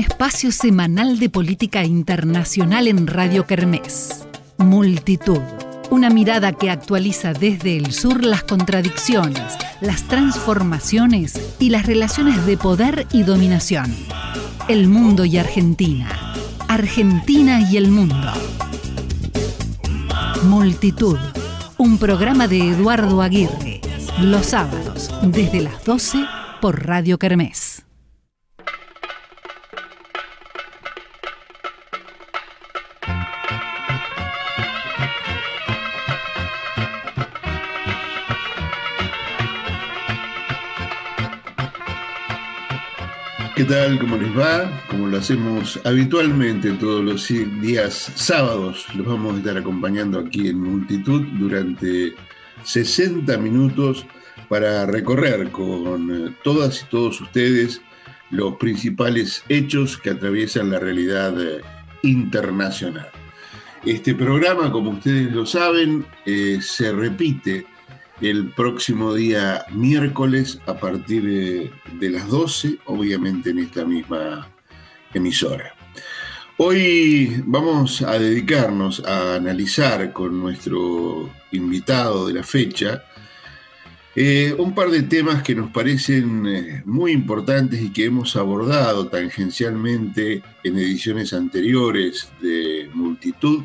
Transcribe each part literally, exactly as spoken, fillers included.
espacio semanal de política internacional en Radio Kermés. Multitud. Una mirada que actualiza desde el sur las contradicciones, las transformaciones y las relaciones de poder y dominación. El mundo y Argentina. Argentina y el mundo. Multitud. Un programa de Eduardo Aguirre. Los sábados, desde las doce, por Radio Kermés. ¿Qué tal? ¿Cómo les va? Como lo hacemos habitualmente todos los días sábados, los vamos a estar acompañando aquí en Multitud durante sesenta minutos para recorrer con todas y todos ustedes los principales hechos que atraviesan la realidad internacional. Este programa, como ustedes lo saben, eh, se repite el próximo día miércoles a partir de, de las doce, obviamente en esta misma emisora. Hoy vamos a dedicarnos a analizar con nuestro invitado de la fecha eh, un par de temas que nos parecen eh, muy importantes y que hemos abordado tangencialmente en ediciones anteriores de Multitud,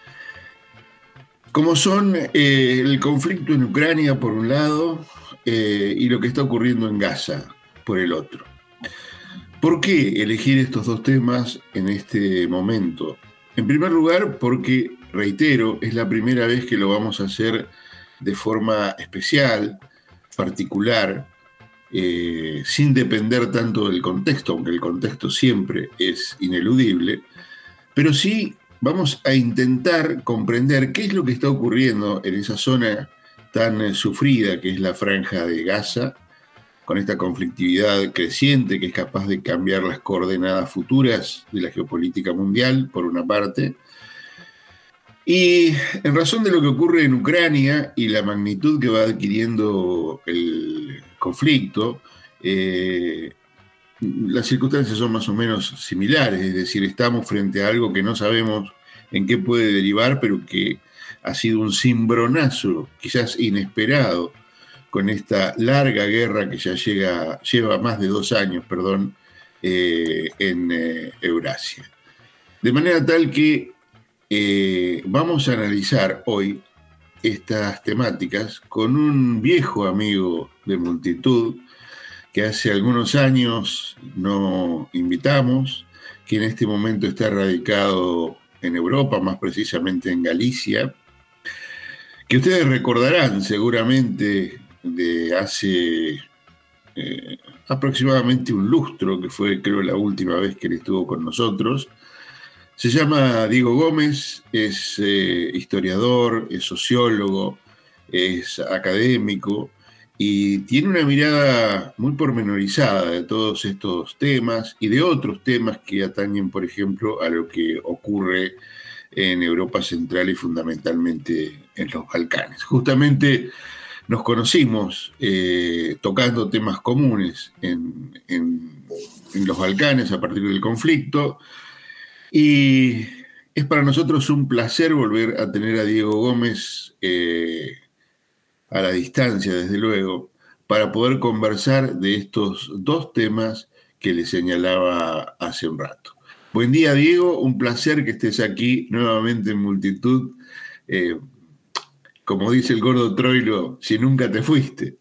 como son eh, el conflicto en Ucrania por un lado eh, y lo que está ocurriendo en Gaza por el otro. ¿Por qué elegir estos dos temas en este momento? En primer lugar, porque, reitero, es la primera vez que lo vamos a hacer de forma especial, particular, eh, sin depender tanto del contexto, aunque el contexto siempre es ineludible, pero sí vamos a intentar comprender qué es lo que está ocurriendo en esa zona tan eh, sufrida que es la Franja de Gaza, con esta conflictividad creciente que es capaz de cambiar las coordenadas futuras de la geopolítica mundial, por una parte, y en razón de lo que ocurre en Ucrania y la magnitud que va adquiriendo el conflicto, eh, las circunstancias son más o menos similares, es decir, estamos frente a algo que no sabemos en qué puede derivar, pero que ha sido un cimbronazo, quizás inesperado, con esta larga guerra que ya llega, lleva más de dos años, perdón, eh, en eh, Eurasia. De manera tal que eh, vamos a analizar hoy estas temáticas con un viejo amigo de Multitud, que hace algunos años no invitamos, que en este momento está radicado en Europa, más precisamente en Galicia, que ustedes recordarán seguramente de hace eh, aproximadamente un lustro, que fue creo la última vez que él estuvo con nosotros. Se llama Diego Gómez, es eh, historiador, es sociólogo, es académico, y tiene una mirada muy pormenorizada de todos estos temas y de otros temas que atañen, por ejemplo, a lo que ocurre en Europa Central y fundamentalmente en los Balcanes. Justamente nos conocimos eh, tocando temas comunes en, en, en los Balcanes a partir del conflicto, y es para nosotros un placer volver a tener a Diego Gómez eh, a la distancia, desde luego, para poder conversar de estos dos temas que le señalaba hace un rato. Buen día, Diego, un placer que estés aquí nuevamente en Multitud. Eh, como dice el gordo Troilo, si nunca te fuiste.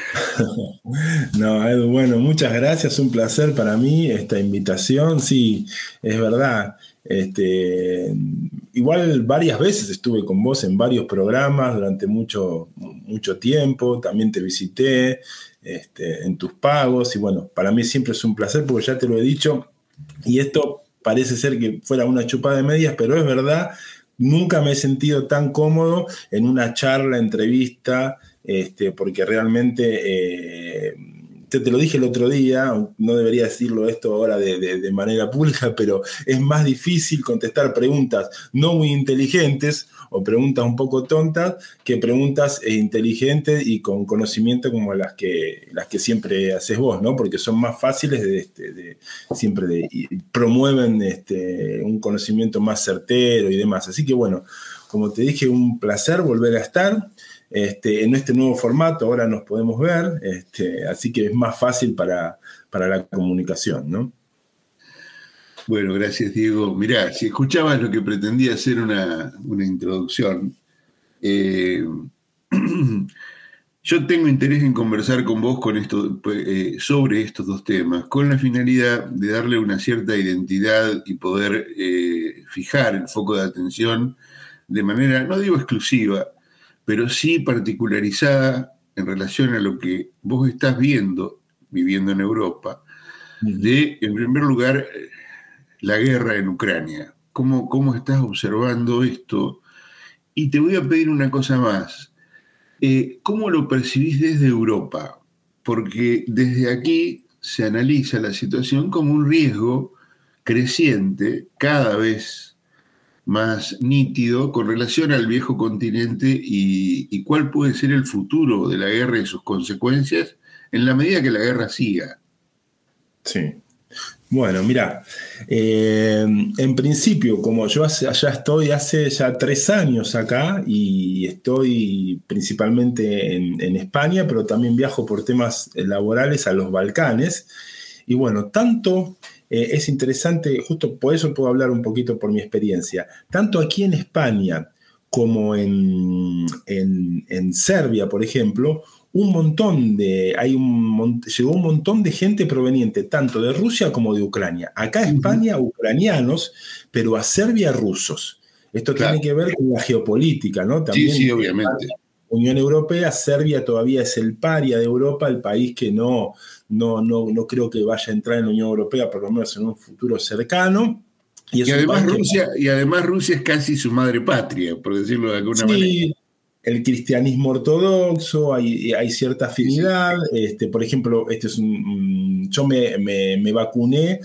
No, Edu, bueno, muchas gracias, un placer para mí esta invitación. Sí, es verdad. Este, igual varias veces estuve con vos en varios programas durante mucho, mucho tiempo, también te visité este, en tus pagos, y bueno, para mí siempre es un placer porque ya te lo he dicho, y esto parece ser que fuera una chupada de medias, pero es verdad, nunca me he sentido tan cómodo en una charla, entrevista, este, porque realmente eh, yo te lo dije el otro día, no debería decirlo esto ahora de, de, de manera pública, pero es más difícil contestar preguntas no muy inteligentes o preguntas un poco tontas que preguntas inteligentes y con conocimiento como las que, las que siempre haces vos, ¿no? Porque son más fáciles de, de, de siempre de, y promueven este, un conocimiento más certero y demás. Así que bueno, como te dije, un placer volver a estar. Este, en este nuevo formato ahora nos podemos ver, este, así que es más fácil para, para la comunicación, ¿no? Bueno, gracias, Diego. Mirá, si escuchabas lo que pretendía hacer una, una introducción, eh, yo tengo interés en conversar con vos con esto, eh, sobre estos dos temas, con la finalidad de darle una cierta identidad y poder eh, fijar el foco de atención de manera, no digo exclusiva, pero sí particularizada en relación a lo que vos estás viendo, viviendo en Europa, de, en primer lugar, la guerra en Ucrania. ¿Cómo, cómo estás observando esto? Y te voy a pedir una cosa más. Eh, ¿Cómo lo percibís desde Europa? Porque desde aquí se analiza la situación como un riesgo creciente, cada vez más nítido con relación al viejo continente y, y cuál puede ser el futuro de la guerra y sus consecuencias en la medida que la guerra siga. Sí. Bueno, mira, eh, en principio, como yo hace, ya estoy hace ya tres años acá y estoy principalmente en, en España, pero también viajo por temas laborales a los Balcanes. Y bueno, tanto... Eh, es interesante, justo por eso puedo hablar un poquito por mi experiencia, tanto aquí en España como en, en, en Serbia, por ejemplo, un montón de, hay un, llegó un montón de gente proveniente tanto de Rusia como de Ucrania. Acá en España, ucranianos, pero a Serbia, rusos. Esto claro. Tiene que ver con la geopolítica, ¿no? También, sí, sí, obviamente. Unión Europea, Serbia todavía es el paria de Europa, el país que no, no, no, no creo que vaya a entrar en la Unión Europea, por lo menos en un futuro cercano. Y, y, además, Rusia, que... y además Rusia es casi su madre patria, por decirlo de alguna sí, manera. El cristianismo ortodoxo, hay, hay cierta afinidad. Sí, sí. Este, por ejemplo, este es un, yo me, me, me vacuné,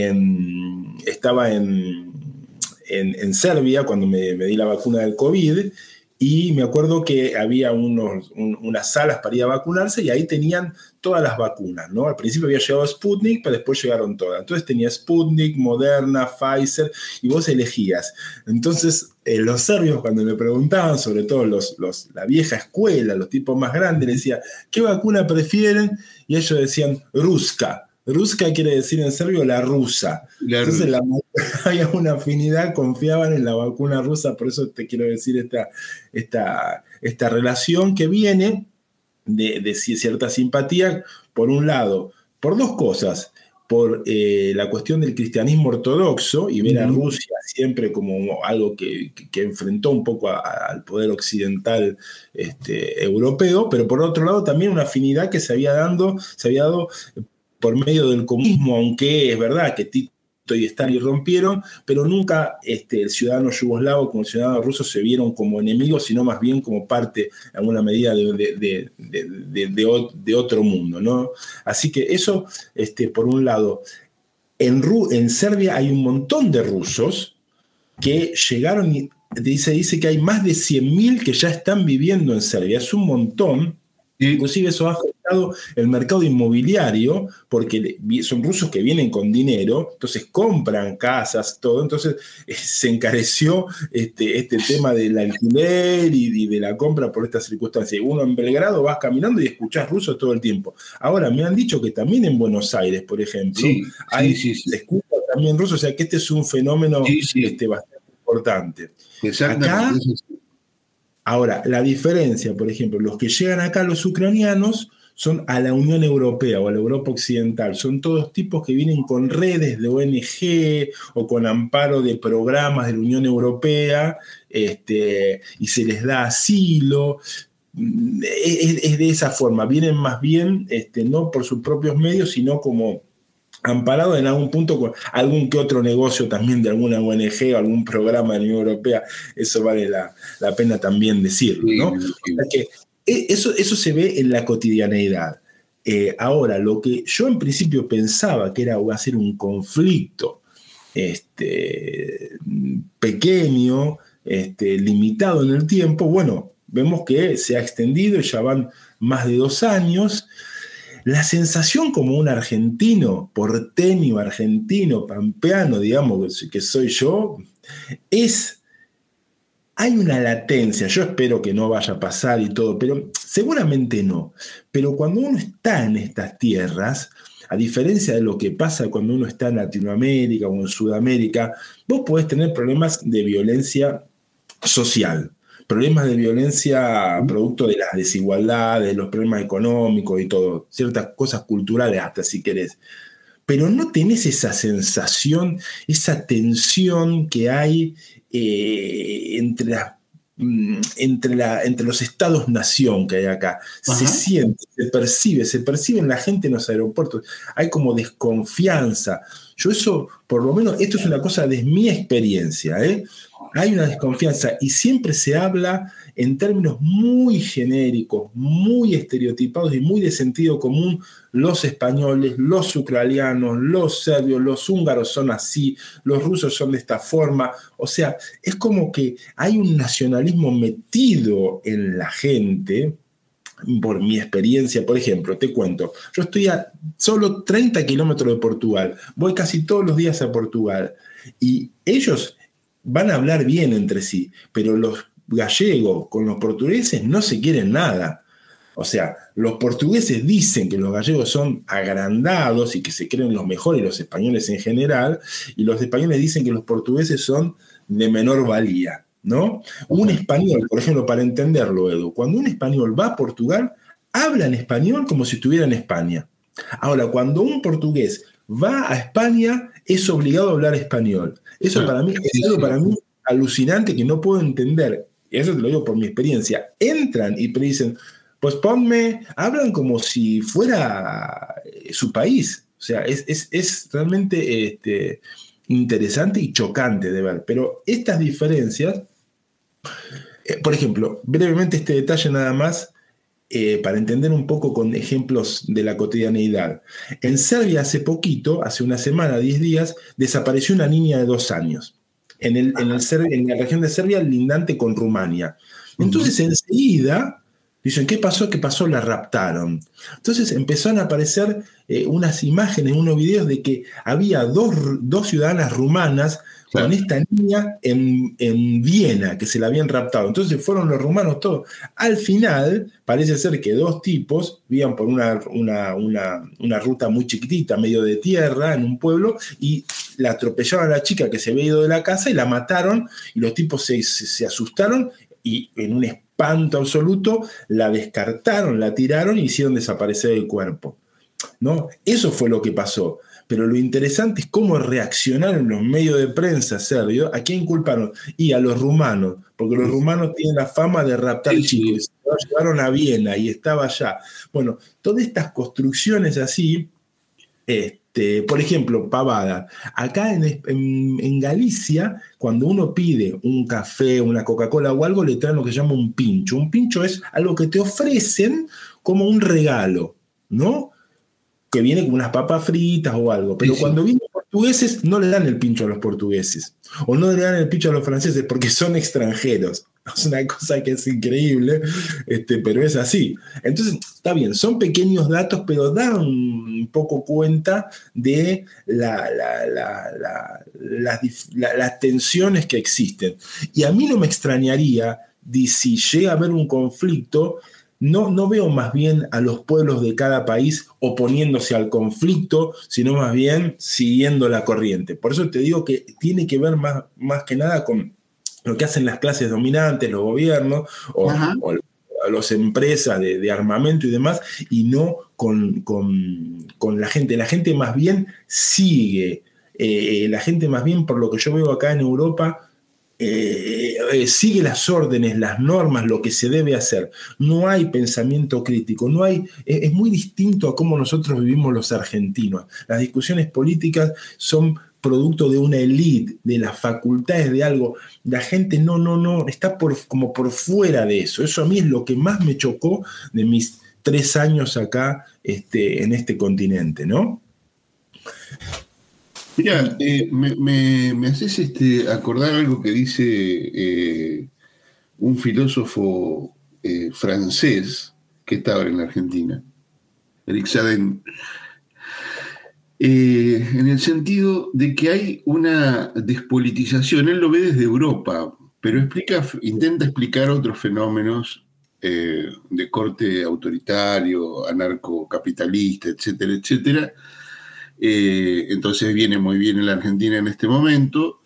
en, estaba en, en, en Serbia cuando me, me di la vacuna del COVID. Y me acuerdo que había unos, un, unas salas para ir a vacunarse y ahí tenían todas las vacunas, ¿no? Al principio había llegado Sputnik, pero después llegaron todas. Entonces tenía Sputnik, Moderna, Pfizer, y vos elegías. Entonces eh, los serbios cuando me preguntaban, sobre todo los, los, la vieja escuela, los tipos más grandes, les decía, ¿qué vacuna prefieren? Y ellos decían, Ruska. Ruska quiere decir en serbio la rusa. La Entonces rusa. La, había una afinidad, confiaban en la vacuna rusa, por eso te quiero decir esta, esta, esta relación que viene de, de cierta simpatía, por un lado, por dos cosas, por eh, la cuestión del cristianismo ortodoxo y ver uh-huh. a Rusia siempre como algo que, que, que enfrentó un poco a, a, al poder occidental este, europeo, pero por otro lado también una afinidad que se había, dando, se había dado por medio del comunismo, aunque es verdad que Tito y Stalin rompieron, pero nunca este, el ciudadano yugoslavo como el ciudadano ruso se vieron como enemigos, sino más bien como parte, en alguna medida, de, de, de, de, de, de, de otro mundo, ¿no? Así que eso, este, por un lado, en, Ru- en Serbia hay un montón de rusos que llegaron, y dice, dice que hay más de cien mil que ya están viviendo en Serbia, es un montón. Inclusive eso ha afectado el mercado inmobiliario, porque son rusos que vienen con dinero, entonces compran casas, todo, entonces eh, se encareció este, este tema del alquiler y, y de la compra por estas circunstancias. Uno en Belgrado vas caminando y escuchás ruso todo el tiempo. Ahora, me han dicho que también en Buenos Aires, por ejemplo, sí, hay, sí, sí, sí. se escucha también ruso, o sea que este es un fenómeno sí, sí. Este, bastante importante. Exactamente. Acá, ahora, la diferencia, por ejemplo, los que llegan acá, los ucranianos, son a la Unión Europea o a la Europa Occidental. Son todos tipos que vienen con redes de O N G o con amparo de programas de la Unión Europea este, y se les da asilo. Es, es de esa forma. Vienen más bien, este, no por sus propios medios, sino como amparado en algún punto con algún que otro negocio también de alguna O N G o algún programa de la Unión Europea. Eso vale la, la pena también decirlo, ¿no? Sí, sí. O sea que eso, eso se ve en la cotidianeidad. Eh, ahora, lo que yo en principio pensaba que era va a ser un conflicto este, pequeño, este, limitado en el tiempo, bueno, vemos que se ha extendido, ya van más de dos años. La sensación como un argentino, porteño, argentino, pampeano, digamos, que soy yo, es, hay una latencia, yo espero que no vaya a pasar y todo, pero seguramente no. Pero cuando uno está en estas tierras, a diferencia de lo que pasa cuando uno está en Latinoamérica o en Sudamérica, vos podés tener problemas de violencia social, problemas de violencia producto de las desigualdades, los problemas económicos y todo, ciertas cosas culturales hasta si querés. Pero no tenés esa sensación, esa tensión que hay eh, entre, la, entre, la, entre los estados-nación que hay acá. Ajá. Se siente, se percibe, se percibe en la gente en los aeropuertos. Hay como desconfianza. Yo eso, por lo menos, esto es una cosa de mi experiencia, ¿eh? Hay una desconfianza y siempre se habla en términos muy genéricos, muy estereotipados y muy de sentido común. Los españoles, los ucranianos, los serbios, los húngaros son así, los rusos son de esta forma. O sea, es como que hay un nacionalismo metido en la gente. Por mi experiencia, por ejemplo, te cuento, yo estoy a solo treinta kilómetros de Portugal, voy casi todos los días a Portugal y ellos van a hablar bien entre sí, pero los gallegos con los portugueses no se quieren nada. O sea, los portugueses dicen que los gallegos son agrandados y que se creen los mejores, los españoles en general, y los españoles dicen que los portugueses son de menor valía, ¿no? Un español, por ejemplo, para entenderlo, Edu, cuando un español va a Portugal, habla en español como si estuviera en España. Ahora, cuando un portugués va a España, es obligado a hablar español. Eso para mí es algo para mí alucinante que no puedo entender. Y eso te lo digo por mi experiencia. Entran y te dicen, pues ponme, hablan como si fuera su país. O sea, es, es, es realmente este, interesante y chocante de ver. Pero estas diferencias, eh, por ejemplo, brevemente este detalle nada más, eh, para entender un poco con ejemplos de la cotidianeidad. En Serbia hace poquito, hace una semana, diez días, desapareció una niña de dos años. En, el, en, el, en la región de Serbia, lindante con Rumania. Entonces, uh-huh. enseguida, dicen, ¿qué pasó? ¿Qué pasó? La raptaron. Entonces empezaron a aparecer eh, unas imágenes, unos videos de que había dos, dos ciudadanas rumanas claro. con esta niña en, en Viena, que se la habían raptado. Entonces fueron los rumanos todos. Al final, parece ser que dos tipos iban por una, una, una, una ruta muy chiquitita, medio de tierra, en un pueblo, y la atropellaron a la chica que se había ido de la casa y la mataron, y los tipos se, se, se asustaron y en un espanto absoluto la descartaron, la tiraron y hicieron desaparecer el cuerpo, ¿no? Eso fue lo que pasó. Pero lo interesante es cómo reaccionaron los medios de prensa serbios. ¿A quién culparon? Y a los rumanos, porque los rumanos tienen la fama de raptar sí, chicos. Sí. Se lo llevaron a Viena y estaba allá. Bueno, todas estas construcciones así, este, por ejemplo, pavada. Acá en, en, en Galicia, cuando uno pide un café, una Coca-Cola o algo, le traen lo que se llama un pincho. Un pincho es algo que te ofrecen como un regalo, ¿no? Que viene con unas papas fritas o algo, pero sí, cuando sí. vienen portugueses no le dan el pincho a los portugueses, o no le dan el pincho a los franceses porque son extranjeros. Es una cosa que es increíble, este, pero es así. Entonces, está bien, son pequeños datos, pero dan un poco cuenta de la, la, la, la, la, la, las tensiones que existen. Y a mí no me extrañaría de si llega a haber un conflicto. No, no veo más bien a los pueblos de cada país oponiéndose al conflicto, sino más bien siguiendo la corriente. Por eso te digo que tiene que ver más, más que nada con lo que hacen las clases dominantes, los gobiernos o, o las empresas de, de armamento y demás, y no con, con, con la gente. La gente más bien sigue, eh, la gente más bien, por lo que yo veo acá en Europa, Eh, eh, sigue las órdenes, las normas, lo que se debe hacer. No hay pensamiento crítico, no hay, eh, es muy distinto a cómo nosotros vivimos los argentinos. Las discusiones políticas son producto de una élite, de las facultades de algo. La gente no, no, no, está por, como por fuera de eso. Eso a mí es lo que más me chocó de mis tres años acá este, en este continente, ¿no? Mira, eh, me, me, me haces este, acordar algo que dice eh, un filósofo eh, francés que está ahora en la Argentina, Eric Saden, eh, en el sentido de que hay una despolitización. Él lo ve desde Europa, pero explica, intenta explicar otros fenómenos eh, de corte autoritario, anarcocapitalista, etcétera, etcétera. Eh, entonces viene muy bien en la Argentina en este momento,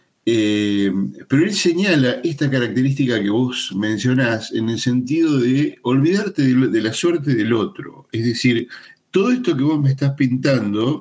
eh, pero él señala esta característica que vos mencionás en el sentido de olvidarte de, de la suerte del otro. Es decir, todo esto que vos me estás pintando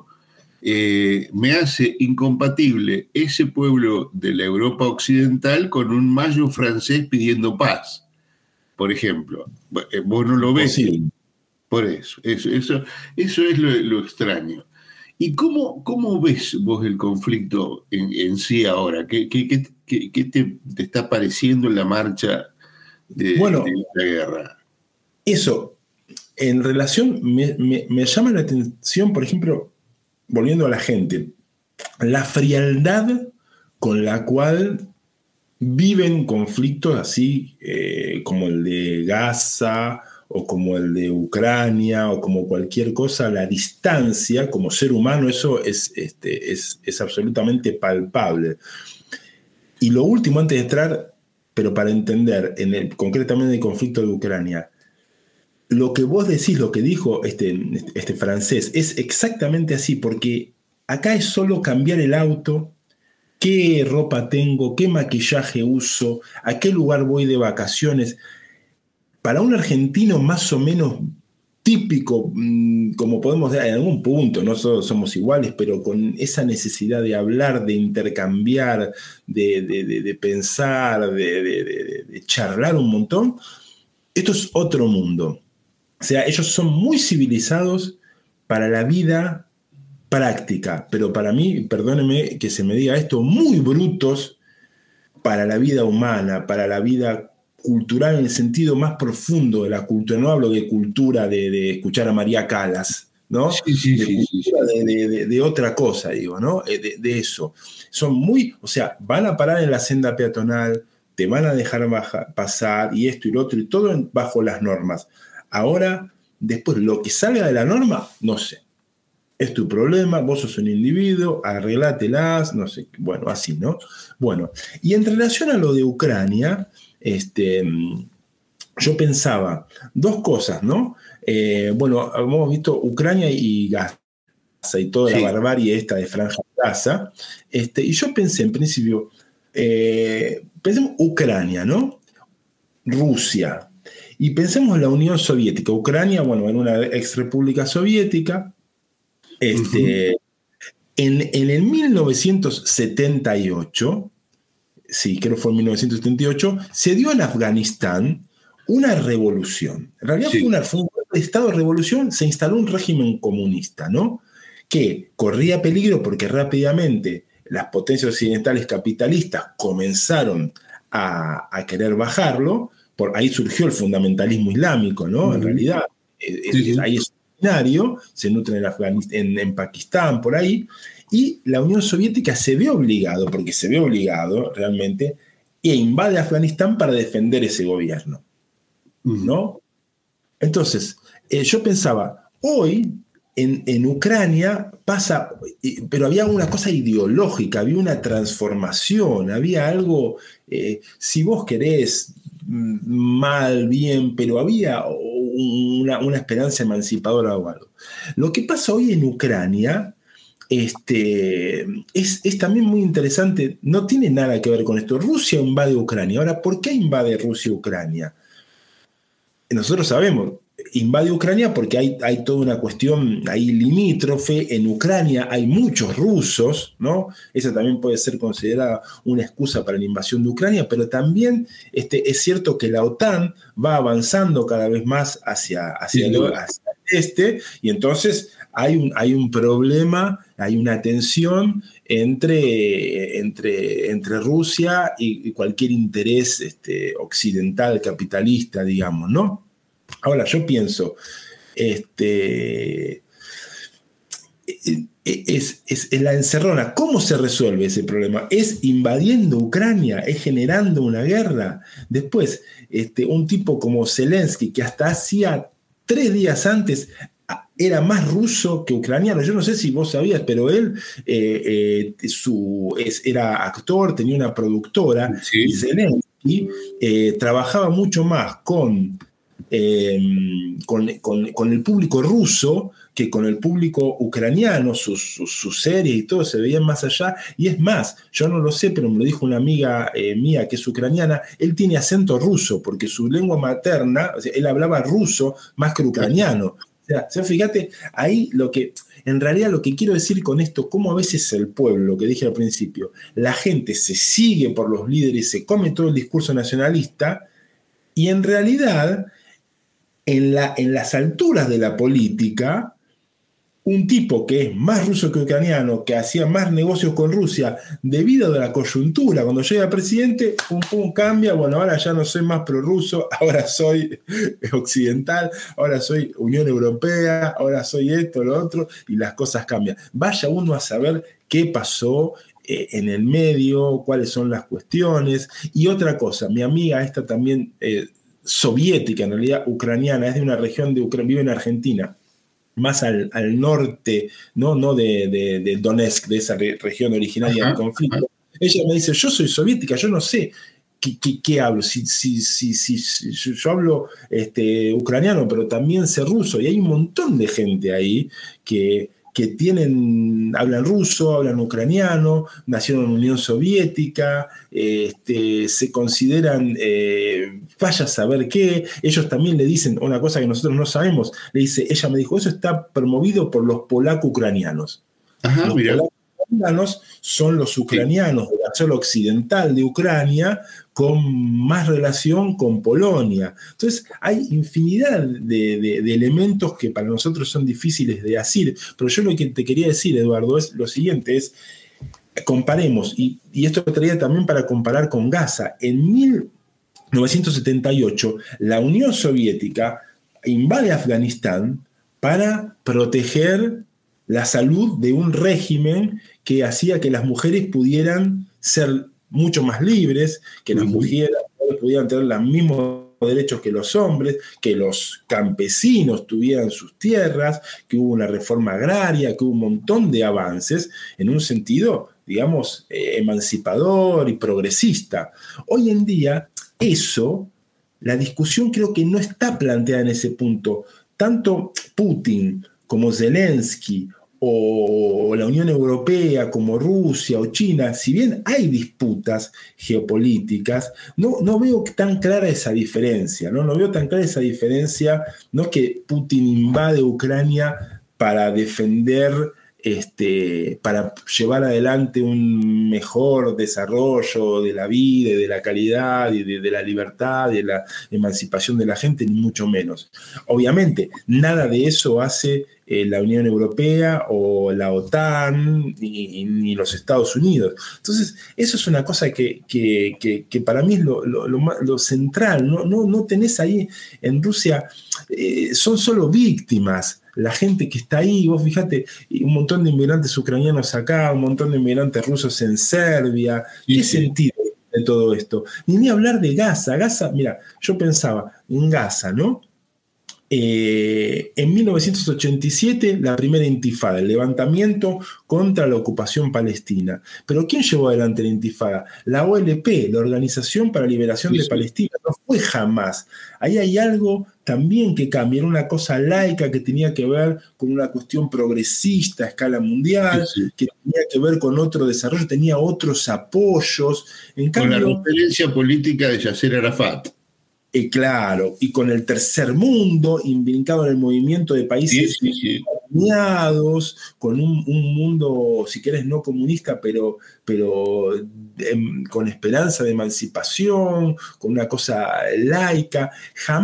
eh, me hace incompatible ese pueblo de la Europa occidental con un mayo francés pidiendo paz, por ejemplo. Vos no lo ves. Sí. Por eso, eso, eso, eso es lo, lo extraño. ¿Y cómo, cómo ves vos el conflicto en, en sí ahora? ¿Qué, qué, qué, qué te, te está pareciendo en la marcha de, bueno, de la guerra? Eso, en relación, me, me, me llama la atención, por ejemplo, volviendo a la gente, la frialdad con la cual viven conflictos así eh, como el de Gaza, o como el de Ucrania, o como cualquier cosa, la distancia como ser humano, eso es, este, es, es absolutamente palpable. Y lo último, antes de entrar, pero para entender en el, concretamente el conflicto de Ucrania, lo que vos decís, lo que dijo este, este francés, es exactamente así, porque acá es solo cambiar el auto, qué ropa tengo, qué maquillaje uso, a qué lugar voy de vacaciones. Para un argentino más o menos típico, como podemos decir, en algún punto, no todos somos iguales, pero con esa necesidad de hablar, de intercambiar, de, de, de, de pensar, de, de, de, de charlar un montón, esto es otro mundo. O sea, ellos son muy civilizados para la vida práctica, pero para mí, perdónenme que se me diga esto, muy brutos para la vida humana, para la vida cultural en el sentido más profundo de la cultura. No hablo de cultura de, de escuchar a María Callas, ¿no? Sí, sí, de sí, cultura sí, sí. De, de, de otra cosa, digo, ¿no? De, de eso. Son muy, o sea, van a parar en la senda peatonal, te van a dejar baja, pasar, y esto y lo otro, y todo bajo las normas. Ahora, después, lo que salga de la norma, no sé. Es tu problema, vos sos un individuo, arreglátelas, no sé, bueno, así, ¿no? Bueno, y en relación a lo de Ucrania, este, yo pensaba dos cosas, ¿no? Eh, bueno, hemos visto Ucrania y Gaza y toda sí. la barbarie esta de Franja de Gaza, este, y yo pensé en principio, eh, pensemos Ucrania, ¿no? Rusia, y pensemos en la Unión Soviética. Ucrania, bueno, era una ex república soviética. Este, uh-huh. en, en el mil novecientos setenta y ocho, sí, creo que fue en mil novecientos setenta y ocho, se dio en Afganistán una revolución. En realidad sí. fue, una, fue un estado de revolución, se instaló un régimen comunista, ¿no? Que corría peligro porque rápidamente las potencias occidentales capitalistas comenzaron a, a querer bajarlo. Por ahí surgió el fundamentalismo islámico, ¿no? Uh-huh. En realidad, sí, sí. ahí es se nutren en, en, en Pakistán, por ahí, y la Unión Soviética se ve obligado, porque se ve obligado realmente, e invade Afganistán para defender ese gobierno, ¿no? Entonces, eh, yo pensaba, hoy en, en Ucrania pasa, pero había una cosa ideológica, había una transformación, había algo, eh, si vos querés, mal, bien, pero había una, una esperanza emancipadora o algo. Lo que pasa hoy en Ucrania este, es, es también muy interesante, no tiene nada que ver con esto. Rusia invade Ucrania. Ahora, ¿por qué invade Rusia Ucrania? Nosotros sabemos, invade Ucrania porque hay, hay toda una cuestión ahí limítrofe. En Ucrania hay muchos rusos, ¿no? Esa también puede ser considerada una excusa para la invasión de Ucrania, pero también este, es cierto que la OTAN va avanzando cada vez más hacia, hacia, sí, el, hacia el este, y entonces hay un, hay un problema, hay una tensión entre, entre, entre Rusia y, y cualquier interés este, occidental, capitalista, digamos, ¿no? Ahora, yo pienso, este, es, es, es la encerrona. ¿Cómo se resuelve ese problema? ¿Es invadiendo Ucrania? ¿Es generando una guerra? Después, este, un tipo como Zelensky, que hasta hacía tres días antes era más ruso que ucraniano. Yo no sé si vos sabías, pero él eh, eh, su, es, era actor, tenía una productora, sí. Y Zelensky eh, trabajaba mucho más con, eh, con, con, con el público ruso que con el público ucraniano. Sus, sus, sus series y todo se veían más allá. Y es más, yo no lo sé, pero me lo dijo una amiga eh, mía que es ucraniana, él tiene acento ruso, porque su lengua materna, o sea, él hablaba ruso más que ucraniano. O sea, o sea, fíjate, ahí lo que, en realidad lo que quiero decir con esto, cómo a veces el pueblo, lo que dije al principio, la gente se sigue por los líderes, se come todo el discurso nacionalista, y en realidad, en, la, en las alturas de la política, un tipo que es más ruso que ucraniano, que hacía más negocios con Rusia, debido a la coyuntura, cuando llega presidente, pum, pum, cambia, bueno, ahora ya no soy más prorruso, ahora soy occidental, ahora soy Unión Europea, ahora soy esto, lo otro, y las cosas cambian. Vaya uno a saber qué pasó eh, en el medio, cuáles son las cuestiones. Y otra cosa, mi amiga esta también eh, soviética, en realidad ucraniana, es de una región de Ucrania, vive en Argentina, más al, al norte, no, no de, de, de Donetsk, de esa re, región originaria ajá, del conflicto. Ajá. Ella me dice, yo soy soviética, yo no sé qué, qué, qué hablo, si, si, si, si, si yo, yo hablo este, ucraniano, pero también sé ruso, y hay un montón de gente ahí que, que tienen, hablan ruso, hablan ucraniano, nacieron en la Unión Soviética, este, se consideran, eh, vaya a saber qué, ellos también le dicen una cosa que nosotros no sabemos, le dice, ella me dijo, eso está promovido por los polaco-ucranianos. Ajá, los mira. Polaco-ucranianos son los ucranianos de la zona occidental de Ucrania con más relación con Polonia. Entonces hay infinidad de, de, de elementos que para nosotros son difíciles de decir, pero yo lo que te quería decir, Eduardo, es lo siguiente, es comparemos, y, y esto traía también para comparar con Gaza. En mil novecientos setenta y ocho, la Unión Soviética invade Afganistán para proteger la salud de un régimen que hacía que las mujeres pudieran ser mucho más libres, que las mujeres pudieran tener los mismos derechos que los hombres, que los campesinos tuvieran sus tierras, que hubo una reforma agraria, que hubo un montón de avances en un sentido, digamos, eh, emancipador y progresista. Hoy en día, eso, la discusión creo que no está planteada en ese punto. Tanto Putin como Zelensky o la Unión Europea, como Rusia o China, si bien hay disputas geopolíticas, no, no veo tan clara esa diferencia, ¿no? No veo tan clara esa diferencia, no es que Putin invade Ucrania para defender, este, para llevar adelante un mejor desarrollo de la vida y de la calidad y de, de la libertad y de la emancipación de la gente, ni mucho menos. Obviamente, nada de eso hace Eh, la Unión Europea o la OTAN ni, ni los Estados Unidos. Entonces, eso es una cosa que, que, que, que para mí es lo, lo, lo, lo central. No, no, no tenés ahí en Rusia, eh, son solo víctimas la gente que está ahí. Vos fíjate, un montón de inmigrantes ucranianos acá, un montón de inmigrantes rusos en Serbia. ¿Qué sí, sentido de todo esto? Ni ni hablar de Gaza. Gaza, mira, yo pensaba en Gaza, ¿no? Eh, en mil novecientos ochenta y siete, la primera intifada, el levantamiento contra la ocupación palestina. Pero ¿quién llevó adelante la intifada? La O L P, la Organización para la Liberación sí, de sí. Palestina. No fue jamás. Ahí hay algo también que cambia. Era una cosa laica que tenía que ver con una cuestión progresista a escala mundial, sí, sí. que tenía que ver con otro desarrollo, tenía otros apoyos. En cambio, con la referencia política de Yasser Arafat. Eh, claro, y con el tercer mundo, imbrincado en el movimiento de países sí, sí, sí. alineados, con un, un mundo, si querés, no comunista, pero, pero eh, con esperanza de emancipación, con una cosa laica.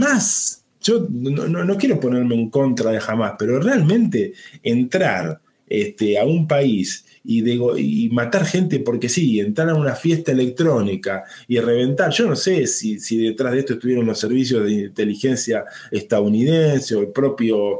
Jamás, yo no, no, no quiero ponerme en contra de jamás, pero realmente entrar este, a un país y, de, y matar gente porque sí, entrar a una fiesta electrónica y reventar, yo no sé si, si detrás de esto estuvieron los servicios de inteligencia estadounidense o el propio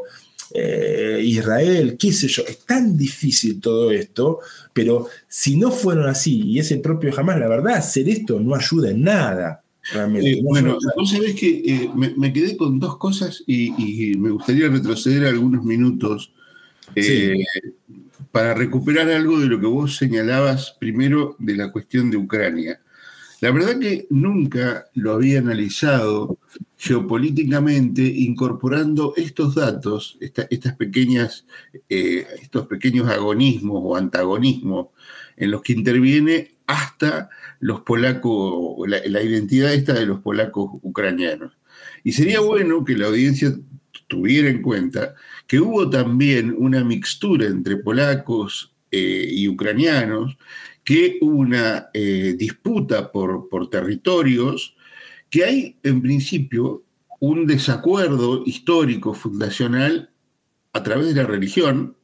eh, Israel, qué sé yo, es tan difícil todo esto, pero si no fueron así y ese propio Hamás, la verdad, hacer esto no ayuda en nada. Eh, bueno, vos sabés que eh, me, me quedé con dos cosas y, y me gustaría retroceder algunos minutos eh, sí. para recuperar algo de lo que vos señalabas primero de la cuestión de Ucrania. La verdad que nunca lo había analizado geopolíticamente incorporando estos datos, esta, estas pequeñas, eh, estos pequeños agonismos o antagonismos en los que interviene hasta los polacos, la, la identidad esta de los polacos ucranianos. Y sería bueno que la audiencia tuviera en cuenta que hubo también una mixtura entre polacos eh, y ucranianos, que hubo una eh, disputa por, por territorios, que hay en principio un desacuerdo histórico fundacional a través de la religión,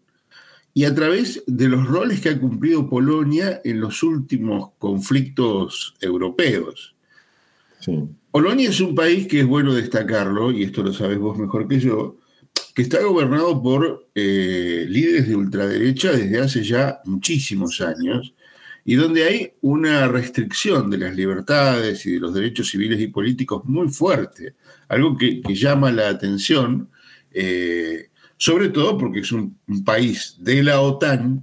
y a través de los roles que ha cumplido Polonia en los últimos conflictos europeos. Sí. Polonia es un país que es bueno destacarlo, y esto lo sabés vos mejor que yo, que está gobernado por eh, líderes de ultraderecha desde hace ya muchísimos años, y donde hay una restricción de las libertades y de los derechos civiles y políticos muy fuerte, algo que, que llama la atención, eh, sobre todo porque es un, un país de la OTAN,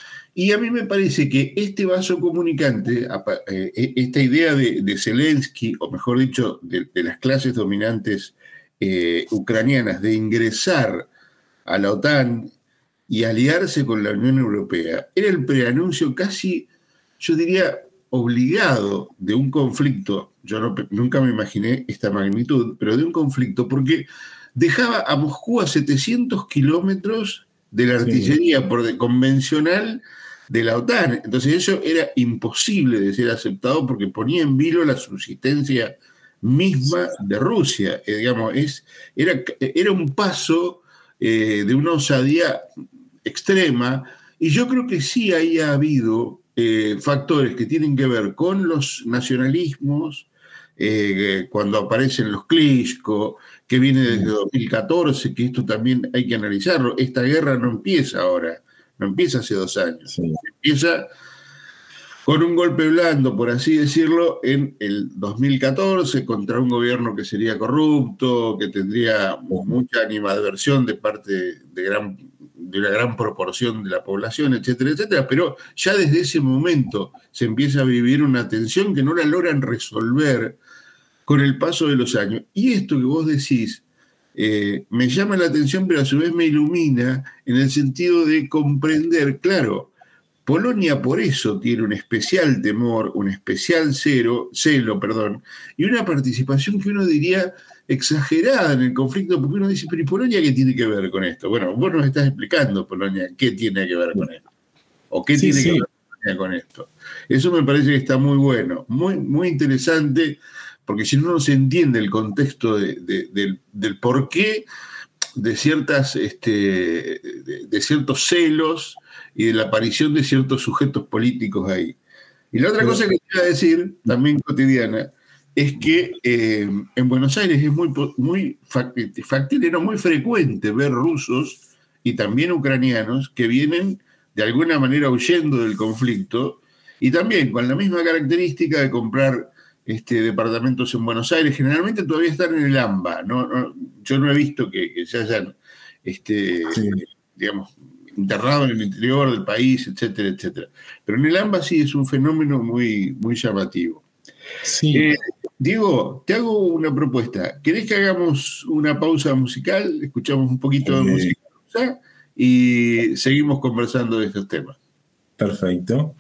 y a mí me parece que este vaso comunicante, eh, esta idea de, de Zelensky, o mejor dicho, de, de las clases dominantes eh, ucranianas, de ingresar a la OTAN y aliarse con la Unión Europea, era el preanuncio casi, yo diría, obligado de un conflicto. Yo no, nunca me imaginé esta magnitud, pero de un conflicto, porque dejaba a Moscú a setecientos kilómetros de la artillería sí. por de, convencional de la OTAN. Entonces eso era imposible de ser aceptado porque ponía en vilo la subsistencia misma de Rusia. Eh, digamos, es, era, era un paso eh, de una osadía extrema, y yo creo que sí ahí ha habido eh, factores que tienen que ver con los nacionalismos, eh, cuando aparecen los Klitschko, que viene desde dos mil catorce, que esto también hay que analizarlo. Esta guerra no empieza ahora, no empieza hace dos años. Sí. Empieza con un golpe blando, por así decirlo, en el dos mil catorce, contra un gobierno que sería corrupto, que tendría mucha animadversión de parte de, gran, de una gran proporción de la población, etcétera, etcétera. Pero ya desde ese momento se empieza a vivir una tensión que no la logran resolver con el paso de los años. Y esto que vos decís eh, me llama la atención, pero a su vez me ilumina en el sentido de comprender, claro, Polonia por eso tiene un especial temor, un especial cero, celo, perdón, y una participación que uno diría exagerada en el conflicto, porque uno dice, pero ¿y Polonia qué tiene que ver con esto? Bueno, vos nos estás explicando, Polonia, qué tiene que ver con esto, o qué sí, tiene sí. que ver Polonia con esto. Eso me parece que está muy bueno, muy, muy interesante, porque si no, no se entiende el contexto de, de, de, del porqué de, ciertas, este, de, de ciertos celos y de la aparición de ciertos sujetos políticos ahí. Y la otra Pero, cosa que quiero decir, también cotidiana, es que eh, en Buenos Aires es muy, muy factible, no, muy frecuente ver rusos y también ucranianos que vienen de alguna manera huyendo del conflicto, y también con la misma característica de comprar Este, departamentos en Buenos Aires. Generalmente todavía están en el AMBA, ¿no? No, yo no he visto que, que se hayan, este, sí. digamos, internado en el interior del país, etcétera, etcétera. Pero en el AMBA sí es un fenómeno muy, muy llamativo. Sí. Eh, Diego, te hago una propuesta. ¿Querés que hagamos una pausa musical? Escuchamos un poquito de eh. música y seguimos conversando de estos temas. Perfecto.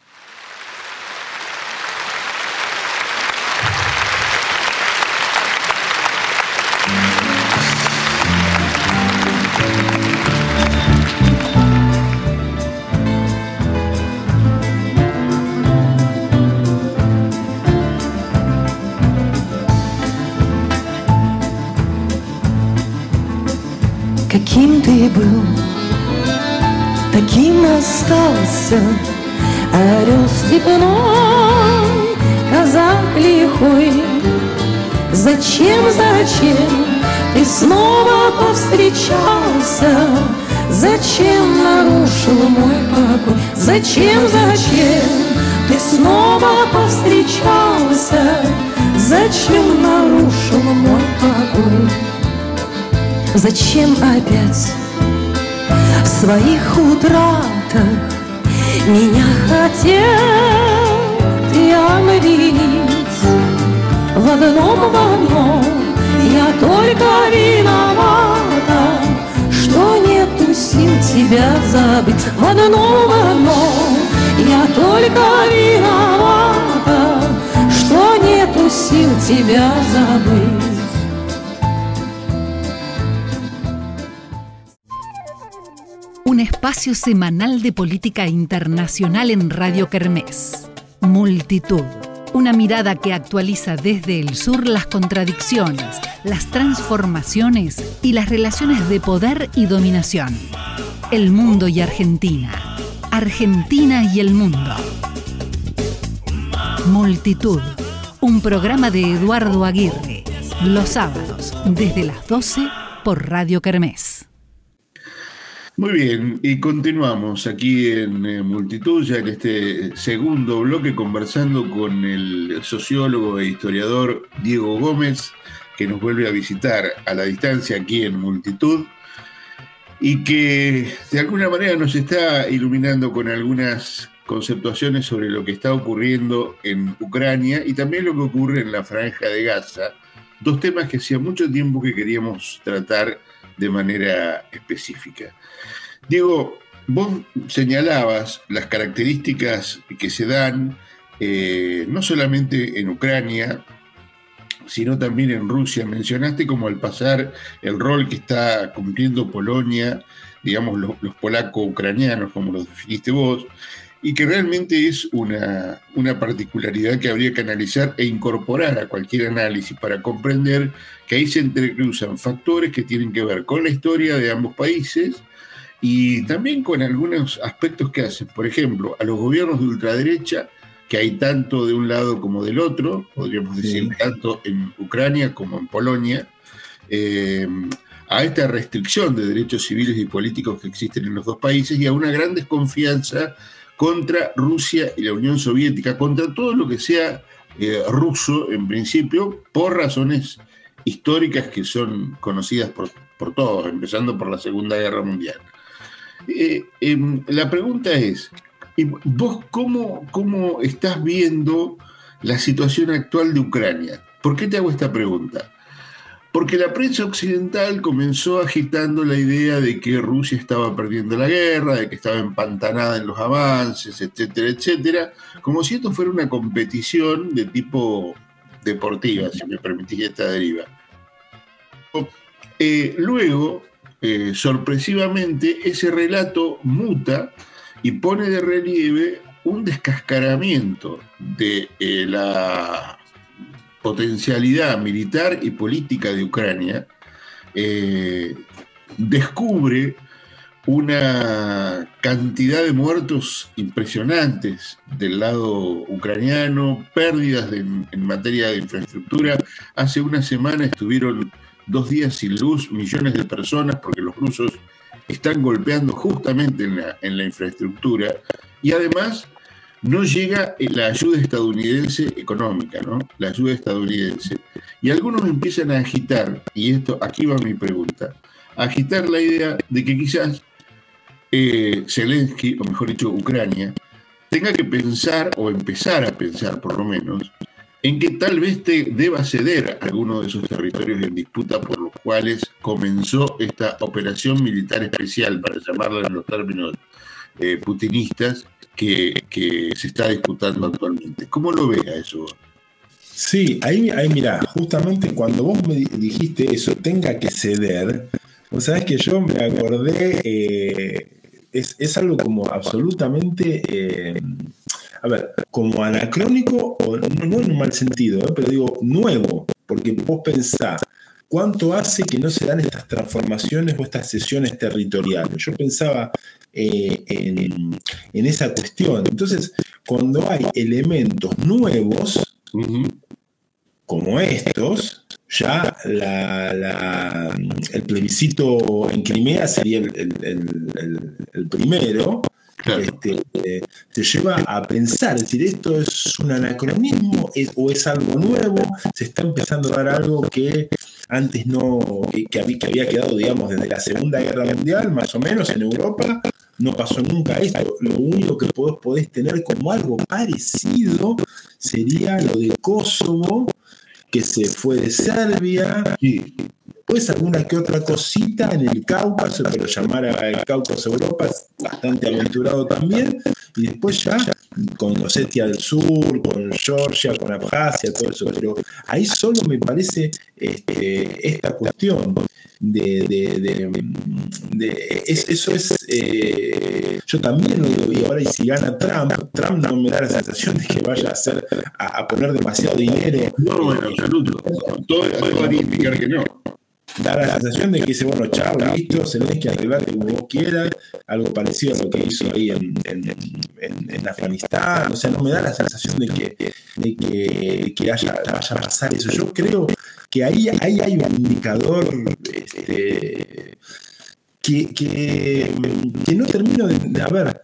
Каким ты был таким остался орел степной, казак лихой. Зачем, зачем ты снова повстречался? Зачем нарушил мой покой? Зачем, зачем ты снова повстречался? Зачем нарушил мой покой? Зачем опять в своих утратах меня хотел ты омрить? В одном, в одном я только виновата, что нету сил тебя забыть. В одном, в одном я только виновата, что нету сил тебя забыть. Un espacio semanal de política internacional en Radio Kermés. Multitud. Una mirada que actualiza desde el sur las contradicciones, las transformaciones y las relaciones de poder y dominación. El mundo y Argentina. Argentina y el mundo. Multitud. Un programa de Eduardo Aguirre. Los sábados, desde las doce, por Radio Kermés. Muy bien, y continuamos aquí en eh, Multitud, ya en este segundo bloque, conversando con el sociólogo e historiador Diego Gómez, que nos vuelve a visitar a la distancia aquí en Multitud, y que de alguna manera nos está iluminando con algunas conceptuaciones sobre lo que está ocurriendo en Ucrania y también lo que ocurre en la Franja de Gaza, dos temas que hacía mucho tiempo que queríamos tratar de manera específica. Diego, vos señalabas las características que se dan eh, no solamente en Ucrania, sino también en Rusia. Mencionaste como al pasar el rol que está cumpliendo Polonia, digamos los, los polaco-ucranianos, como los definiste vos, y que realmente es una, una particularidad que habría que analizar e incorporar a cualquier análisis para comprender que ahí se entrecruzan factores que tienen que ver con la historia de ambos países y también con algunos aspectos que hacen. Por ejemplo, a los gobiernos de ultraderecha, que hay tanto de un lado como del otro, podríamos decir, sí, tanto en Ucrania como en Polonia, eh, a esta restricción de derechos civiles y políticos que existen en los dos países y a una gran desconfianza contra Rusia y la Unión Soviética, contra todo lo que sea eh, ruso en principio, por razones históricas que son conocidas por, por todos, empezando por la Segunda Guerra Mundial. Eh, eh, la pregunta es, ¿vos cómo, cómo estás viendo la situación actual de Ucrania? ¿Por qué te hago esta pregunta? Porque la prensa occidental comenzó agitando la idea de que Rusia estaba perdiendo la guerra, de que estaba empantanada en los avances, etcétera, etcétera, como si esto fuera una competición de tipo deportiva, si me permitís esta deriva. Eh, luego, eh, sorpresivamente, ese relato muta y pone de relieve un descascaramiento de eh, la potencialidad militar y política de Ucrania, eh, descubre una cantidad de muertos impresionantes del lado ucraniano, pérdidas de, en materia de infraestructura. Hace una semana estuvieron dos días sin luz millones de personas porque los rusos están golpeando justamente en la, en la infraestructura y además no llega la ayuda estadounidense económica, ¿no? La ayuda estadounidense. Y algunos empiezan a agitar, y esto, aquí va mi pregunta, a agitar la idea de que quizás eh, Zelensky, o mejor dicho, Ucrania, tenga que pensar, o empezar a pensar por lo menos, en que tal vez te deba ceder alguno de esos territorios en disputa por los cuales comenzó esta operación militar especial, para llamarla en los términos eh, putinistas, Que, que se está disputando actualmente. ¿Cómo lo ves a eso? Sí, ahí, ahí mirá, justamente cuando vos me dijiste eso, tenga que ceder, vos sabés que yo me acordé, eh, es, es algo como absolutamente, eh, a ver, como anacrónico, o no, no en un mal sentido, eh, pero digo nuevo, porque vos pensás, ¿cuánto hace que no se dan estas transformaciones o estas cesiones territoriales? Yo pensaba eh, en, en esa cuestión. Entonces, cuando hay elementos nuevos, uh-huh. como estos, ya la, la, el plebiscito en Crimea sería el, el, el, el, el primero. Claro. Este, eh, te lleva a pensar, es decir, ¿esto es un anacronismo es, o es algo nuevo? ¿Se está empezando a dar algo que antes no, que, que, había, que había quedado, digamos, desde la Segunda Guerra Mundial, más o menos, en Europa? No pasó nunca esto. Lo único que podés, podés tener como algo parecido sería lo de Kosovo, que se fue de Serbia. Sí. Pues alguna que otra cosita en el Cáucaso, pero llamar al Cáucaso Europa es bastante aventurado también, y después ya con Osetia del Sur, con Georgia, con Abjasia, todo eso, pero ahí solo me parece este, esta cuestión de, de, de, de es, eso es, eh, yo también lo digo, y ahora y si gana Trump, Trump no me da la sensación de que vaya a hacer, a, a poner demasiado dinero. No, en absoluto, todo, todo haría indicar que no. Da la sensación de que dice, bueno, chao, listo, se tenés que arreglar como vos quieras, algo parecido a lo que hizo ahí en, en, en, en Afganistán. O sea, no me da la sensación de que, de que, que haya, vaya a pasar eso. Yo creo que ahí, ahí hay un indicador este, que, que, que no termino de, de a ver.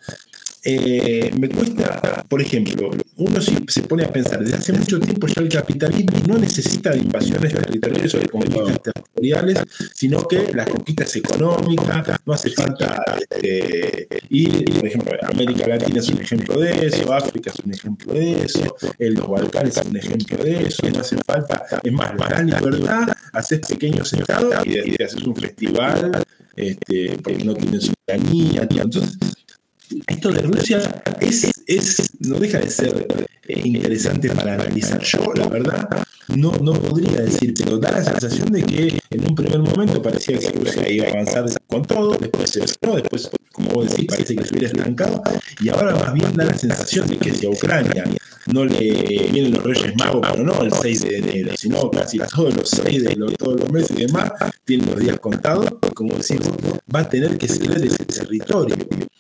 Eh, me cuesta, por ejemplo, uno si se pone a pensar, desde hace mucho tiempo ya el capitalismo no necesita de invasiones territoriales o de conquistas territoriales, sino que las conquistas económicas, no hace falta eh, ir, por ejemplo, América Latina es un ejemplo de eso, África es un ejemplo de eso, el, los Balcanes es un ejemplo de eso, no hace falta, es más, la gran libertad, haces pequeños estados y, y haces un festival, este, porque no tienen soberanía, entonces esto de Rusia es, es, no deja de ser eh, interesante para analizar. Yo, la verdad, no, no podría decir, pero da la sensación de que en un primer momento parecía que Rusia iba a avanzar con todo, después se frenó, después, como vos decís, parece que se hubiera estancado, y ahora más bien da la sensación de que si a Ucrania no le vienen los Reyes Magos, pero no el seis de enero, sino casi todos los seis de los, todos los meses y demás, tienen los días contados, y como decimos, va a tener que ceder ese territorio.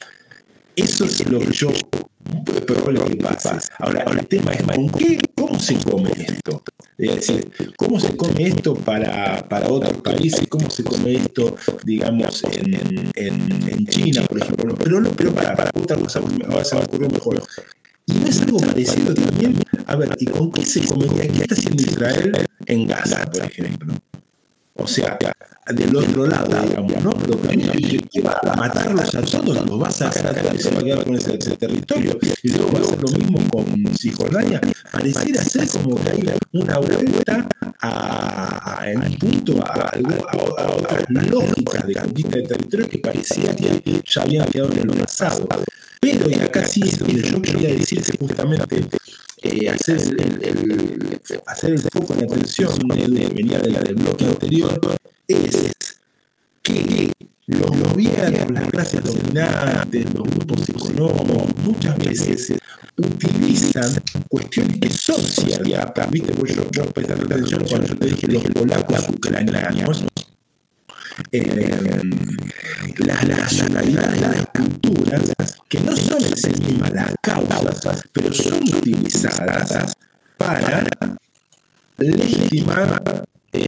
Eso es lo que yo probable que pase. Ahora, el tema es ¿con qué? ¿Cómo se come esto? Es decir, ¿cómo se come esto para, para otros países? ¿Cómo se come esto, digamos, en, en, en China, por ejemplo? Pero, pero para, para otra cosa, ahora se me ocurrió mejor. Y no es algo parecido también. A ver, ¿y con qué se comería? ¿Qué está haciendo Israel en Gaza, por ejemplo? O sea, del otro lado, digamos, ¿no? Pero también que va a matarlos a todos, los vas a sacar, se va a quedar con ese, ese territorio. Y luego va a hacer lo mismo con Cisjordania. Pareciera ser como que hay una vuelta a, a, en un punto a, a, a, a otras lógicas de conquista de territorio que parecía que ya habían quedado en el pasado. Pero, y acá sí, mire, yo quería decirse justamente. Eh, hacer, el, el, el, hacer el foco en atención de, de, venía de la del bloque anterior es que los gobiernos, las clases dominantes, los grupos económicos muchas veces utilizan cuestiones que son ciertas, ¿viste? Pues yo, yo presté atención cuando yo te dije los polacos ucranianos. Eh, las nacionalidades, las culturas, que no son en sí mismas las causas, pero son utilizadas para legitimar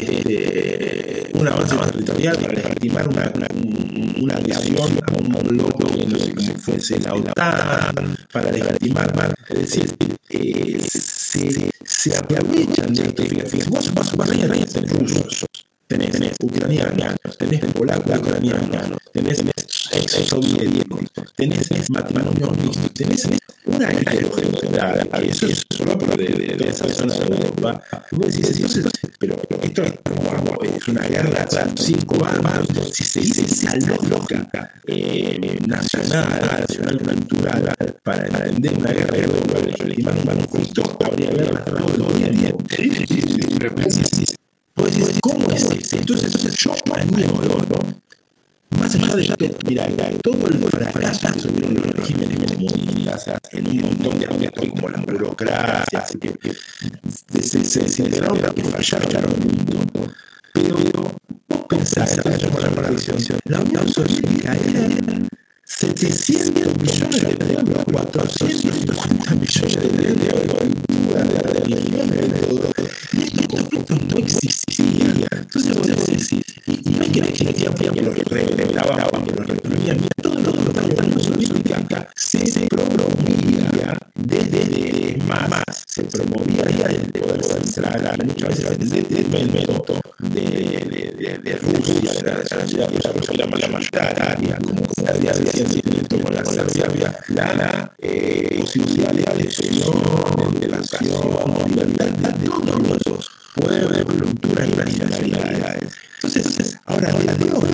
eh, un avance territorial, para legitimar una, una, una adhesión a un bloque, no sé cómo fuese la OTAN, para legitimar, es decir, eh, se, se aprovechan de esto. Fíjate, vos vas a tenés rusos, tenés, tenés ucranianos, tenés polacos ucranianos, tenés ex-soviéticos, tenés matrimonios mixtos, tenés una heterogeneidad, que eso es solo de, de, de esa zona de Europa. Vos decís, entonces, pero esto es como es una guerra de cinco bandos, si se dice esa lógica eh, nacional, nacional cultural, para entender una guerra de Europa, legitimar un conflicto, habría guerra todo el tiempo. Sí, sí, sí. Pues, ¿cómo es eso? Entonces, yo animo, ¿no? Más allá de esto, mira, todo el fracaso que tuvieron los regímenes comunistas en un montón de aspectos como la burocracia, así que se, se desintegraron porque fallaron un montón. Pero vos pensás, la Unión Soviética era setecientos millones de euros, cuatrocientos cincuenta millones de euros de religión, de todo. Y estos conflictos no existían. Entonces vos decís, y no es que existían porque los revelaban, porque los reprimían, todo lo contrario, la Unión Soviética se promovía desde más, se promovía desde el poder central, muchas veces desde el método de, de, de, de Rusia, de la sociedad, que la malitaria, como había decía con la Serbia, la eh, posibilidad de elección, de educación, de libertad de todos los pueblos, culturas y nacionalidades. Entonces, ahora de nuevo,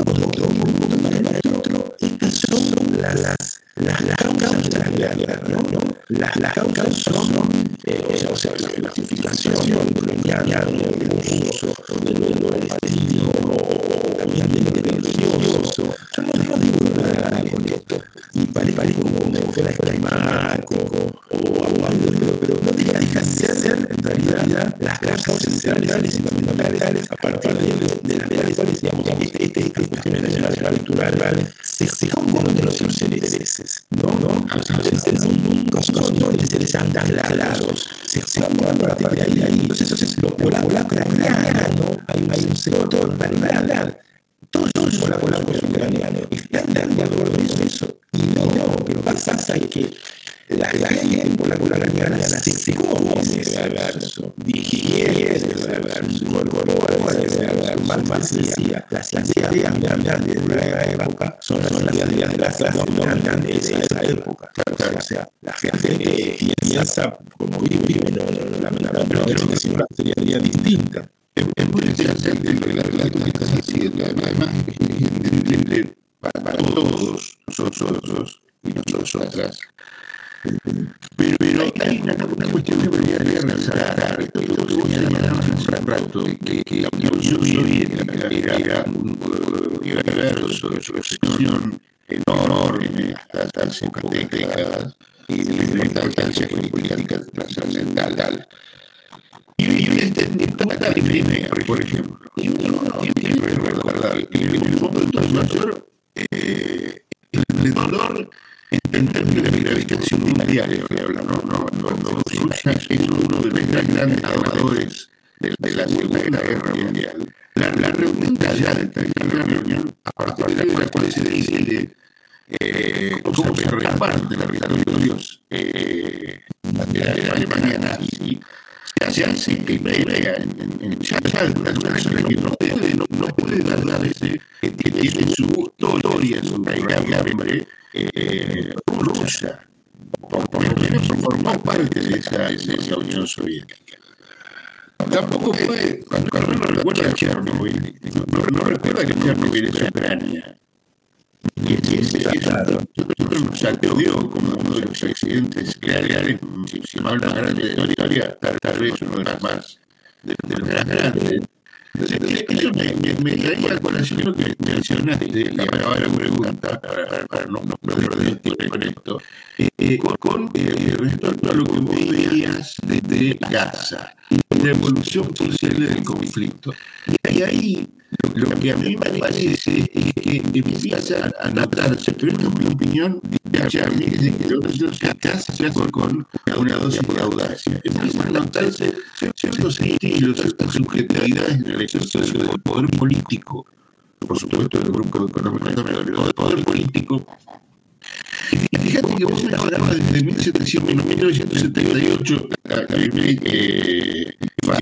estas son las, las, las, las causas de la guerra, ¿no? ¿no? Las, las causas son, eh, o sea, la justificación colonial, el uso del estilo, o también del religioso, son los motivos de la guerra con esto. Y parece como fuera climático o aguado, pero, pero no deja de ser en realidad las causas esenciales y fundamentales a partir de, de las de cuales, digamos, este, este, esta cuestión nacional cultural se, se conjugan de los intereses, ¿no? ¿no? Los intereses son los intereses andan claros, se explican a partir de ahí, ahí. Entonces, lo ucraniano, hay un sector, ¿verdad? Todos los ucranianos están de acuerdo en eso. Y no, que lo que pasa es que la gente ucraniana se come ese averso, digiere ese averso, incorpora ese averso, fantasía. Las ideas grandes de la época son las ideas de las clases dominantes de esa época. O sea, la gente piensa como vive, lamentablemente, si no sería distinta. Es muy interesante lo que tú estás diciendo, además es entendible para todos nosotros y nosotras. Pero, pero hay una, una cuestión que me gustaría resaltar, esto que vos señalabas hace un rato, que, que la Unión Soviética era, era un universo de su excepción enorme hasta hace pocas décadas y de una importancia geopolítica trascendental. Y esta esta Crimea, por ejemplo, y uno tiene que recordar que en un momento mayor eh, el dolor en términos de gravitación mundial, que habla, no, no, no, Rusia es uno de los grandes donadores de, de la Segunda Guerra Mundial. La, la reunión de allá, de esta gran reunión, a partir de la cual se decide eh, cómo se reparte los territorios eh, de Alemania nazi, se hace que Crimea en, en Chachal, una zona que no puede, no, no puede dar la vez que tiene su historia, su raigambre eh, rusa, por lo menos formó parte de esa, de esa Unión Soviética. Tampoco fue, cuando Carlos no recuerda Chernobyl, no, no, no recuerda que Chernobyl es Ucrania. Y es claro, nosotros nos acudió como uno de los accidentes nucleares, si, si no el más grande de la historia, tal, tal vez uno de los más, de, de los más grandes. Entonces, eso me, me, me traía a colación lo que mencionaste, y ahora la pregunta, para, para, para no, no perder tiempo con esto, eh, con, con eh, respecto a lo que vos veías desde Gaza, la evolución posible del conflicto. Y ahí, lo que a mí me parece es que empieza a notarse, pero esta es mi opinión, ya a mí desde que yo se casa con una dosis de audacia, empiezan a notarse ciertos estilos, ciertas subjetividades en el ejercicio del poder político, por supuesto del grupo económico, pero del poder político. Y fíjate que vos hablabas desde mil novecientos setenta y ocho, eh,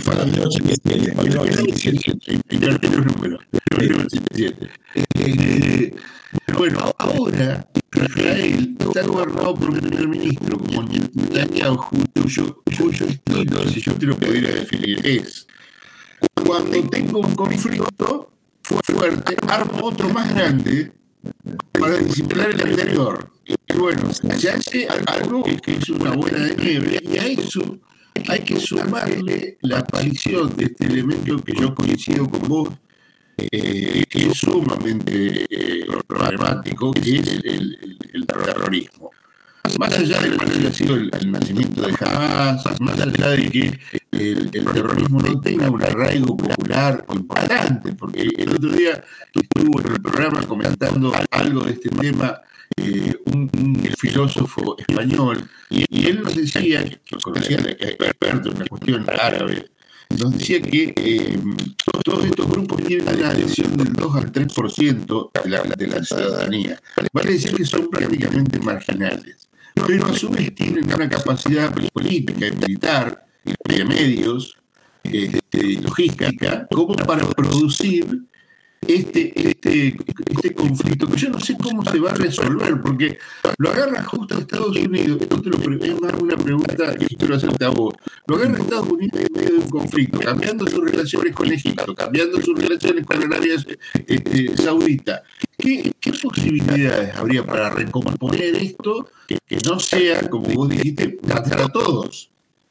bueno, ahora Israel está gobernado por un primer ministro como Netanyahu, cuyo, cuyo estilo, si yo te lo pudiera definir, es cuando tengo un conflicto fuerte, armo otro más grande para disciplinar el anterior. Y bueno, se hace algo que es una bola de nieve, y a eso hay que sumarle la aparición de este elemento que yo coincido con vos, eh, que es sumamente eh, problemático, que es el, el, el terrorismo. Más allá de lo que haya sido el, el nacimiento de Hamas, más allá de que el, el terrorismo no tenga un arraigo popular importante, porque el otro día estuvo en el programa comentando algo de este tema eh, un, un filósofo español, y, y él nos decía, que conocía, experto en la cuestión árabe, nos decía que eh, todos estos grupos tienen una adhesión del dos al tres por ciento de la, de la ciudadanía. Vale decir que son prácticamente marginales, pero a su vez tienen una capacidad política y militar, de medios, este, logística, como para producir Este, este, este conflicto, que yo no sé cómo se va a resolver, porque lo agarra justo a Estados Unidos. Esto te lo, es más una pregunta que quiero hacerte a vos. Lo agarra a Estados Unidos en medio de un conflicto, cambiando sus relaciones con Egipto, cambiando sus relaciones con Arabia este, Saudita. ¿Qué, ¿Qué posibilidades habría para recomponer esto que, que no sea, como vos dijiste, matar a todos?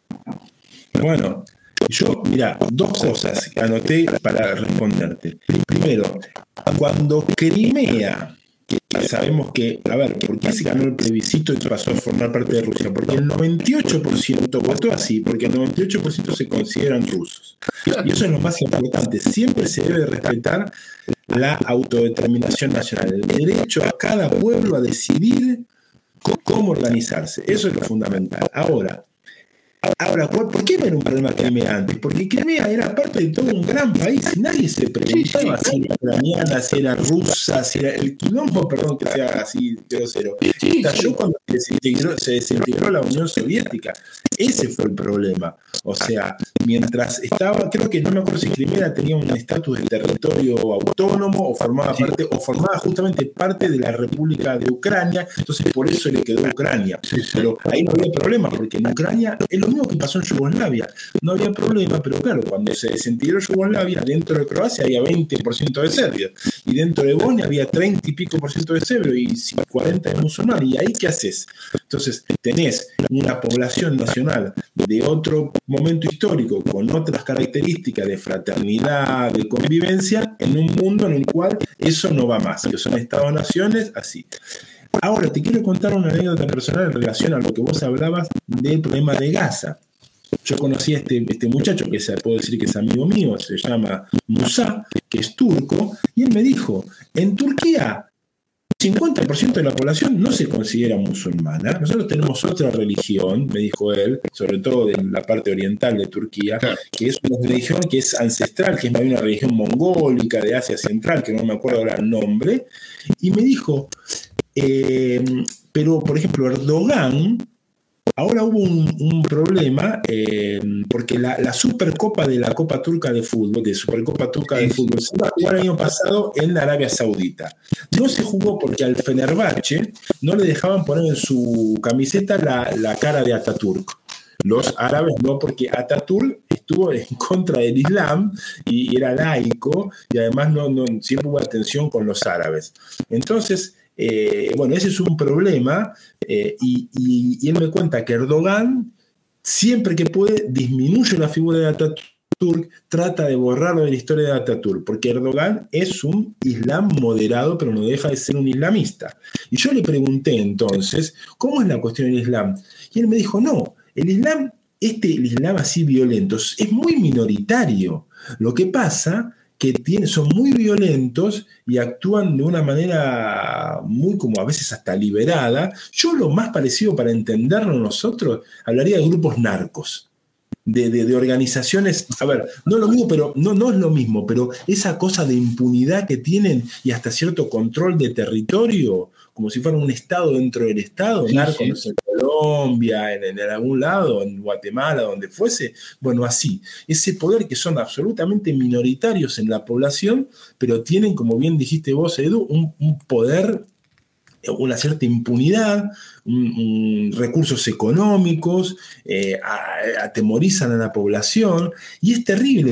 Bueno, yo, mira, dos cosas anoté para responderte. Primero, cuando Crimea, que sabemos que, a ver, ¿por qué se ganó el plebiscito y pasó a formar parte de Rusia? Porque el noventa y ocho por ciento votó así, porque el noventa y ocho por ciento se consideran rusos. Y eso es lo más importante. Siempre se debe respetar la autodeterminación nacional, el derecho a cada pueblo a decidir cómo organizarse. Eso es lo fundamental. Ahora, Ahora, ¿por qué no era un problema Crimea antes? Porque Crimea era parte de todo un gran país y nadie se preguntaba si era ucraniana, si era rusa, si era el quilombo, perdón que sea así grosero. Estalló cuando se desintegró, se desintegró la Unión Soviética. Ese fue el problema. O sea, mientras estaba, creo que no me acuerdo si Crimea tenía un estatus de territorio autónomo o formaba parte, o formaba justamente parte de la República de Ucrania, entonces por eso le quedó Ucrania. Pero ahí no había problema, porque en Ucrania es lo mismo que pasó en Yugoslavia. No había problema, pero claro, cuando se desintegró Yugoslavia, dentro de Croacia había veinte por ciento de serbios, y dentro de Bosnia había treinta y pico por ciento de serbios y cuarenta de musulmanes. ¿Y ahí qué haces? Entonces, tenés una población nacional de otro momento histórico, con otras características de fraternidad, de convivencia, en un mundo en el cual eso no va más, que son Estados-naciones, así. Ahora, te quiero contar una anécdota personal en relación a lo que vos hablabas del problema de Gaza. Yo conocí a este, este muchacho, que se puedo decir que es amigo mío, se llama Musa, que es turco, y él me dijo, en Turquía, cincuenta por ciento de la población no se considera musulmana. Nosotros tenemos otra religión, me dijo él, sobre todo en la parte oriental de Turquía, que es una religión que es ancestral, que es más bien una religión mongólica de Asia Central, que no me acuerdo ahora el nombre, y me dijo, eh, pero por ejemplo Erdogan, ahora hubo un, un problema eh, porque la, la Supercopa de la Copa Turca de Fútbol, de Supercopa Turca de Fútbol, se iba a jugar el año pasado en Arabia Saudita. No se jugó porque al Fenerbahce no le dejaban poner en su camiseta la, la cara de Atatürk. Los árabes no, porque Atatürk estuvo en contra del Islam y, y era laico, y además no, no, siempre hubo tensión con los árabes. Entonces, Eh, bueno, ese es un problema, eh, y, y, y él me cuenta que Erdogan, siempre que puede, disminuye la figura de Atatürk, trata de borrarlo de la historia de Atatürk, porque Erdogan es un islam moderado, pero no deja de ser un islamista. Y yo le pregunté entonces, ¿cómo es la cuestión del islam? Y él me dijo, no, el islam, este el islam así violento, es muy minoritario. Lo que pasa que tiene, son muy violentos y actúan de una manera muy, como a veces hasta liberada. Yo lo más parecido para entenderlo nosotros, hablaría de grupos narcos, de, de, de organizaciones, a ver, no lo mismo, pero no, no es lo mismo, pero esa cosa de impunidad que tienen y hasta cierto control de territorio, como si fuera un estado dentro del estado, sí, narcos, sí. No sé, en Colombia, en, en algún lado, en Guatemala, donde fuese, bueno, así. Ese poder que son absolutamente minoritarios en la población, pero tienen, como bien dijiste vos, Edu, un, un poder, una cierta impunidad, un, un, recursos económicos, eh, a, atemorizan a la población, y es terrible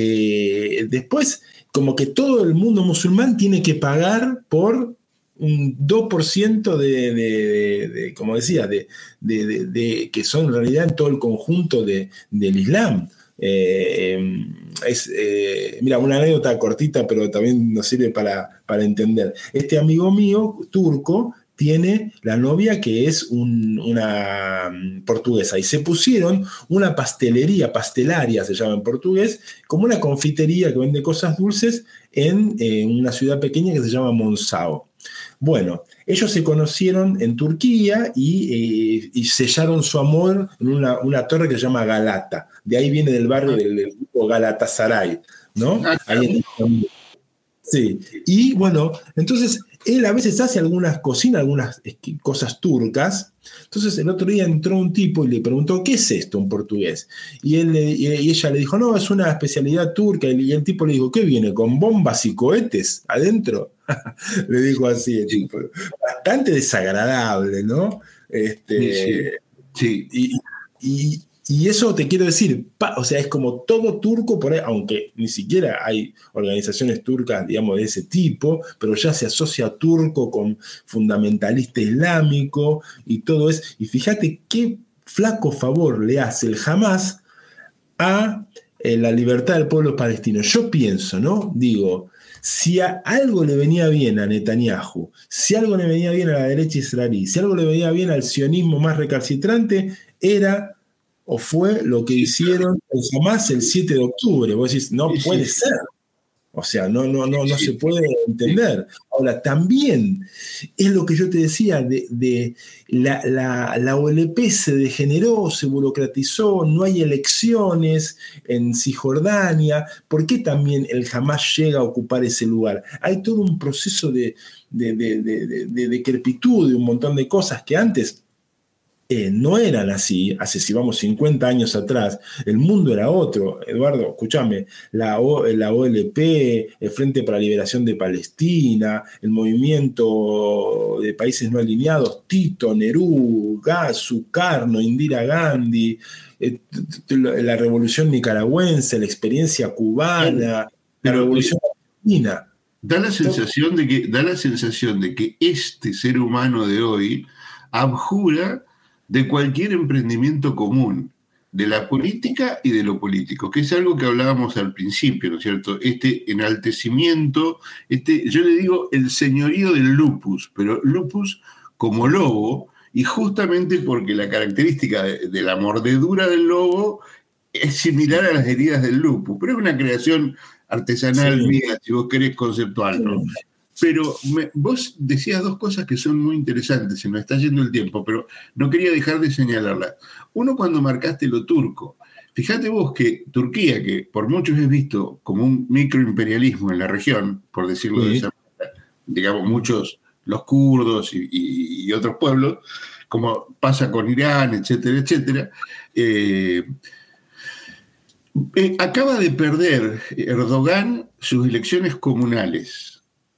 porque después, como que todo el mundo musulmán tiene que pagar por un dos por ciento de, de, de, de como decía, de, de, de, de, que son en realidad en todo el conjunto de, del Islam. Eh, es, eh, mira, una anécdota cortita, pero también nos sirve para, para entender. Este amigo mío, turco, tiene la novia que es un, una portuguesa, y se pusieron una pastelería, pastelaria se llama en portugués, como una confitería que vende cosas dulces en eh, una ciudad pequeña que se llama Monzao. Bueno, ellos se conocieron en Turquía y, eh, y sellaron su amor en una, una torre que se llama Galata. De ahí viene del barrio del, del grupo Galatasaray, ¿no? Ahí en, sí. Y bueno, entonces él a veces hace algunas, cocina algunas cosas turcas. Entonces el otro día entró un tipo y le preguntó, ¿qué es esto en portugués? Y, él, y ella le dijo, no, es una especialidad turca. Y el tipo le dijo, ¿qué viene? ¿Con bombas y cohetes adentro? Le dijo así, el tipo. Bastante desagradable, ¿no? Este, sí, sí. Y, y, y eso te quiero decir, pa, o sea, es como todo turco, por ahí, aunque ni siquiera hay organizaciones turcas, digamos, de ese tipo, pero ya se asocia turco con fundamentalista islámico y todo eso. Y fíjate qué flaco favor le hace el Hamas a eh, la libertad del pueblo palestino. Yo pienso, ¿no? Digo, si a algo le venía bien a Netanyahu, si algo le venía bien a la derecha israelí, si algo le venía bien al sionismo más recalcitrante, era o fue lo que hicieron el Hamas el siete de octubre. Vos decís, no sí, puede sí. ser. O sea, no, no, no, no se puede entender. Ahora, también es lo que yo te decía, de, de la, la, la O L P se degeneró, se burocratizó, no hay elecciones en Cisjordania. ¿Por qué también el Hamas llega a ocupar ese lugar? Hay todo un proceso de, de, de, de, de, de decrepitud, de un montón de cosas que antes Eh, no eran así. Hace, si vamos cincuenta años atrás, el mundo era otro. Eduardo, escúchame, la, o, la O L P, el Frente para la Liberación de Palestina, el movimiento de países no alineados, Tito, Nerú, Sukarno, Indira Gandhi, eh, la revolución nicaragüense, la experiencia cubana, pero, la revolución argentina. Da la sensación de que, da la sensación de que este ser humano de hoy abjura de cualquier emprendimiento común, de la política y de lo político, que es algo que hablábamos al principio, ¿no es cierto? Este enaltecimiento, este, yo le digo el señorío del lupus, pero lupus como lobo, y justamente porque la característica de, de la mordedura del lobo es similar a las heridas del lupus, pero es una creación artesanal sí. mía, si vos querés conceptual, ¿no? Sí. Pero me, vos decías dos cosas que son muy interesantes, se nos está yendo el tiempo, pero no quería dejar de señalarlas. Uno, cuando marcaste lo turco, fíjate vos que Turquía, que por muchos es visto como un microimperialismo en la región, por decirlo sí. de esa manera, digamos muchos, los kurdos y, y, y otros pueblos, como pasa con Irán, etcétera, etcétera, eh, eh, acaba de perder Erdogan sus elecciones comunales.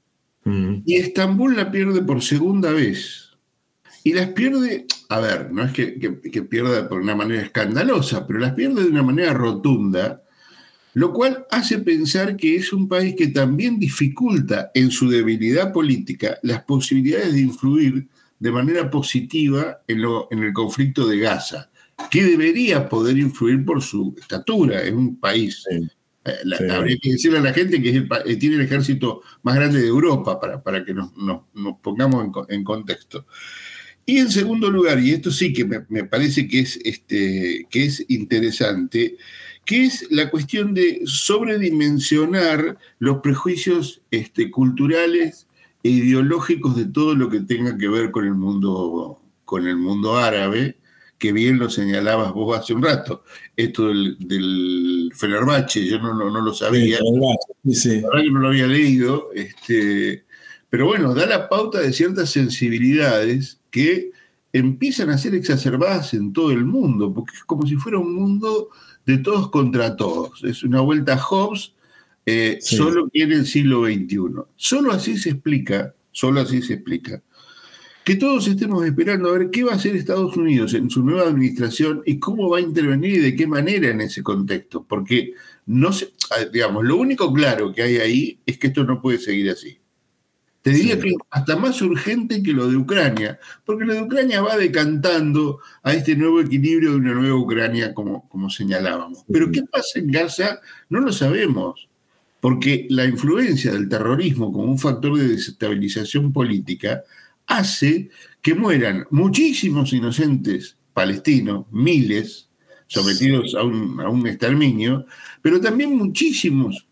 Y Estambul la pierde por segunda vez. Y las pierde, a ver, no es que, que, que pierda por una manera escandalosa, pero las pierde de una manera rotunda, lo cual hace pensar que es un país que también dificulta en su debilidad política las posibilidades de influir de manera positiva en, lo, en el conflicto de Gaza, que debería poder influir por su estatura. Es un país... Sí. La, sí. Habría que decirle a la gente que es el, tiene el ejército más grande de Europa para, para que nos, nos, nos pongamos en, en contexto. Y en segundo lugar, y esto sí que me, me parece que es, este, que es interesante, que es la cuestión de sobredimensionar los prejuicios este, culturales e ideológicos de todo lo que tenga que ver con el mundo, con el mundo árabe, que bien lo señalabas vos hace un rato, esto del, del Fenerbahce, yo no, no, no lo sabía, sí, sí. la verdad que no lo había leído, este, pero bueno, da la pauta de ciertas sensibilidades que empiezan a ser exacerbadas en todo el mundo, porque es como si fuera un mundo de todos contra todos, es una vuelta a Hobbes, eh, sí. solo que en el siglo veintiuno. Solo así se explica, solo así se explica, que todos estemos esperando a ver qué va a hacer Estados Unidos en su nueva administración y cómo va a intervenir y de qué manera en ese contexto. Porque, no se, digamos, lo único claro que hay ahí es que esto no puede seguir así. Te diría sí. que hasta más urgente que lo de Ucrania, porque lo de Ucrania va decantando a este nuevo equilibrio de una nueva Ucrania, como, como señalábamos. Pero ¿qué pasa en Gaza? No lo sabemos. Porque la influencia del terrorismo como un factor de desestabilización política hace que mueran muchísimos inocentes palestinos, miles, sometidos a un, a un exterminio, pero también muchísimos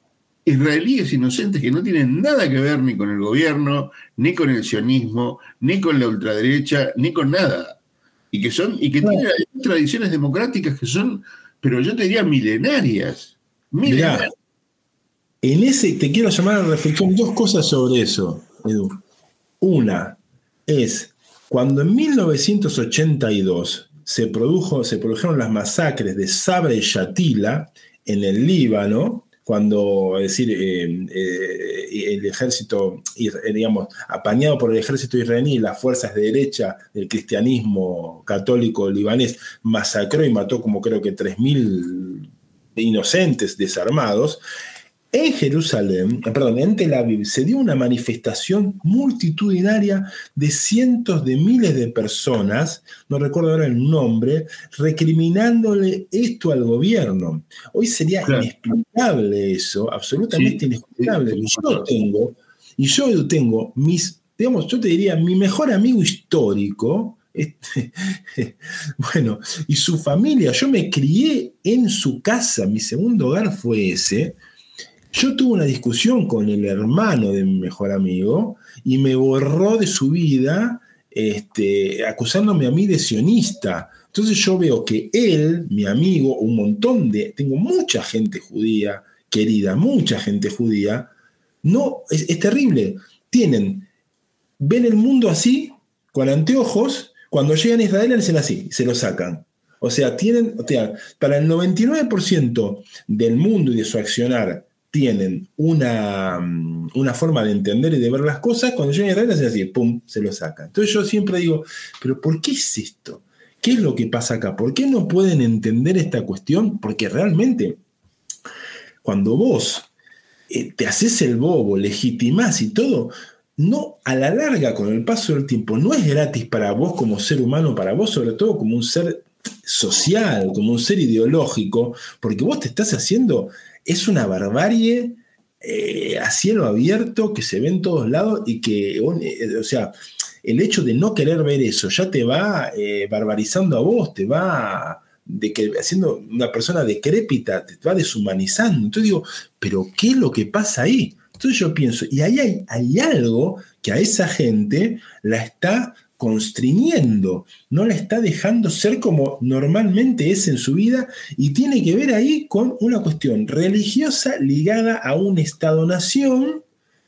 israelíes inocentes que no tienen nada que ver ni con el gobierno, ni con el sionismo, ni con la ultraderecha, ni con nada. Y que son, y que Claro. tienen tradiciones democráticas que son, pero yo te diría milenarias. Milenarias. Mirá, en ese te quiero llamar a la reflexión dos cosas sobre eso, Edu. Una es cuando en mil novecientos ochenta y dos se, produjo, se produjeron las masacres de Sabra y Shatila en el Líbano, cuando, es decir, eh, eh, el ejército, digamos, apañado por el ejército israelí y las fuerzas de derecha del cristianismo católico libanés, masacró y mató como creo que tres mil inocentes desarmados. En Jerusalén, perdón, en Tel Aviv, se dio una manifestación multitudinaria de cientos de miles de personas, no recuerdo ahora el nombre, recriminándole esto al gobierno. Hoy sería Claro. inexplicable eso, absolutamente Sí, inexplicable. sí, sí. Yo tengo, y yo Edu, tengo mis, digamos, yo te diría, mi mejor amigo histórico, este, bueno, y su familia, yo me crié en su casa, mi segundo hogar fue ese. Yo tuve una discusión con el hermano de mi mejor amigo y me borró de su vida, este, acusándome a mí de sionista. Entonces yo veo que él, mi amigo, un montón de... Tengo mucha gente judía, querida, mucha gente judía. No, es, es terrible. Tienen, ven el mundo así, con anteojos, cuando llegan a Israel hacen así, se lo sacan. O sea, tienen, o sea, para el noventa y nueve por ciento del mundo y de su accionar, tienen una, una forma de entender y de ver las cosas, cuando llegan a Israel hacen así, pum, se lo sacan. Entonces yo siempre digo, pero ¿por qué es esto? ¿Qué es lo que pasa acá? ¿Por qué no pueden entender esta cuestión? Porque realmente, cuando vos eh, te haces el bobo, legitimás y todo, no, a la larga, con el paso del tiempo, no es gratis para vos como ser humano, para vos sobre todo como un ser social, como un ser ideológico, porque vos te estás haciendo... Es una barbarie eh, a cielo abierto que se ve en todos lados y que, o sea, el hecho de no querer ver eso ya te va eh, barbarizando a vos, te va de que, haciendo una persona decrépita, te va deshumanizando. Entonces digo, ¿pero qué es lo que pasa ahí? Entonces yo pienso, y ahí hay, hay algo que a esa gente la está constriñendo, no la está dejando ser como normalmente es en su vida, y tiene que ver ahí con una cuestión religiosa ligada a un Estado-nación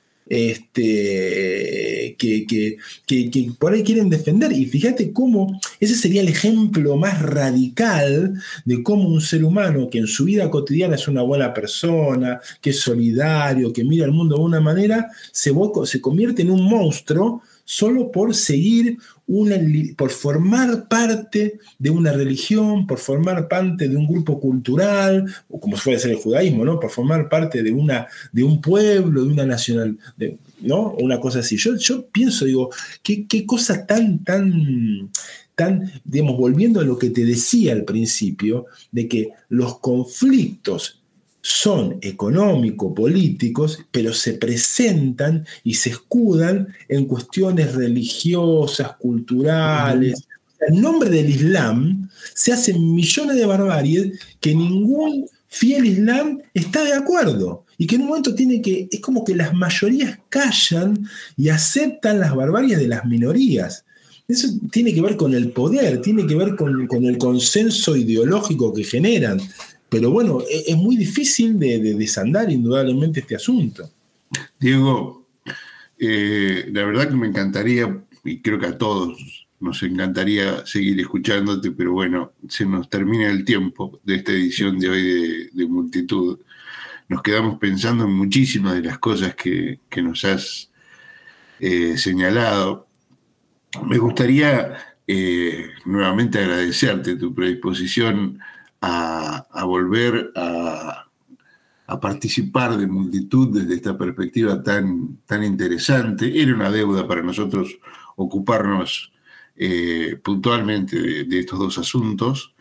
este, que, que, que, que por ahí quieren defender. Y fíjate cómo ese sería el ejemplo más radical de cómo un ser humano que en su vida cotidiana es una buena persona, que es solidario, que mira el mundo de una manera, se, se convierte en un monstruo solo por seguir, una, por formar parte de una religión, por formar parte de un grupo cultural, o como suele ser el judaísmo, ¿no? Por formar parte de, una, de un pueblo, de una nacional, de, ¿no? Una cosa así. Yo, yo pienso, digo, qué, qué cosa tan, tan, tan, digamos, volviendo a lo que te decía al principio, de que los conflictos son económico-políticos, pero se presentan y se escudan en cuestiones religiosas, culturales. En nombre del Islam se hacen millones de barbaries que ningún fiel Islam está de acuerdo. Y que en un momento tiene que, es como que las mayorías callan y aceptan las barbaries de las minorías. Eso tiene que ver con el poder, tiene que ver con, con el consenso ideológico que generan. Pero bueno, es muy difícil de, de desandar indudablemente este asunto. Diego, eh, la verdad que me encantaría, y creo que a todos nos encantaría seguir escuchándote, pero bueno, se nos termina el tiempo de esta edición de hoy de, de Multitud. Nos quedamos pensando en muchísimas de las cosas que, que nos has eh, señalado. Me gustaría eh, nuevamente agradecerte tu predisposición A, a volver a, a participar de Multitud desde esta perspectiva tan, tan interesante. Era una deuda para nosotros ocuparnos eh, puntualmente de, de estos dos asuntos.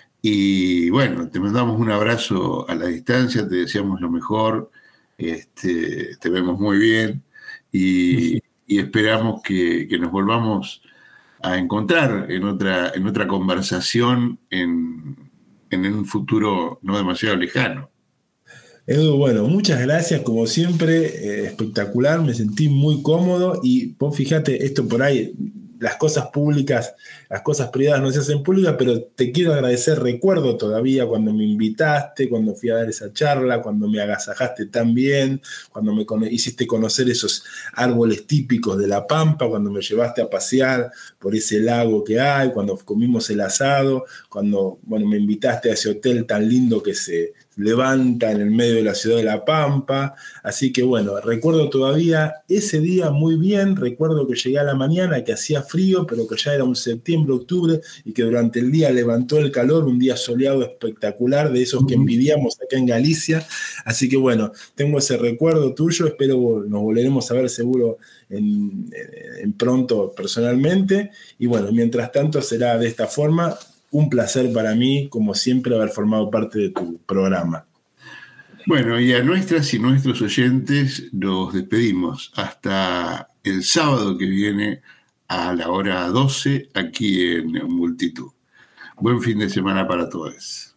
Y bueno, te mandamos un abrazo a la distancia, te deseamos lo mejor, este, te vemos muy bien y, y esperamos que, que nos volvamos a encontrar en otra, en otra conversación en... en un futuro no demasiado lejano. Edu, bueno, muchas gracias, como siempre, eh, espectacular, me sentí muy cómodo y vos fíjate, esto por ahí, las cosas públicas, las cosas privadas no se hacen públicas, pero te quiero agradecer, recuerdo todavía cuando me invitaste, cuando fui a dar esa charla, cuando me agasajaste tan bien, cuando me cono- hiciste conocer esos árboles típicos de La Pampa, cuando me llevaste a pasear por ese lago que hay, cuando comimos el asado, cuando, bueno, me invitaste a ese hotel tan lindo que se levanta en el medio de la ciudad de La Pampa, así que bueno, recuerdo todavía ese día muy bien, recuerdo que llegué a la mañana, que hacía frío, pero que ya era un septiembre, octubre, y que durante el día levantó el calor, un día soleado espectacular, de esos que envidiamos acá en Galicia, así que bueno, tengo ese recuerdo tuyo, espero nos volveremos a ver seguro en, en pronto personalmente, y bueno, mientras tanto será de esta forma. Un placer para mí, como siempre, haber formado parte de tu programa. Bueno, y a nuestras y nuestros oyentes nos despedimos hasta el sábado que viene a la hora doce aquí en Multitud. Buen fin de semana para todos.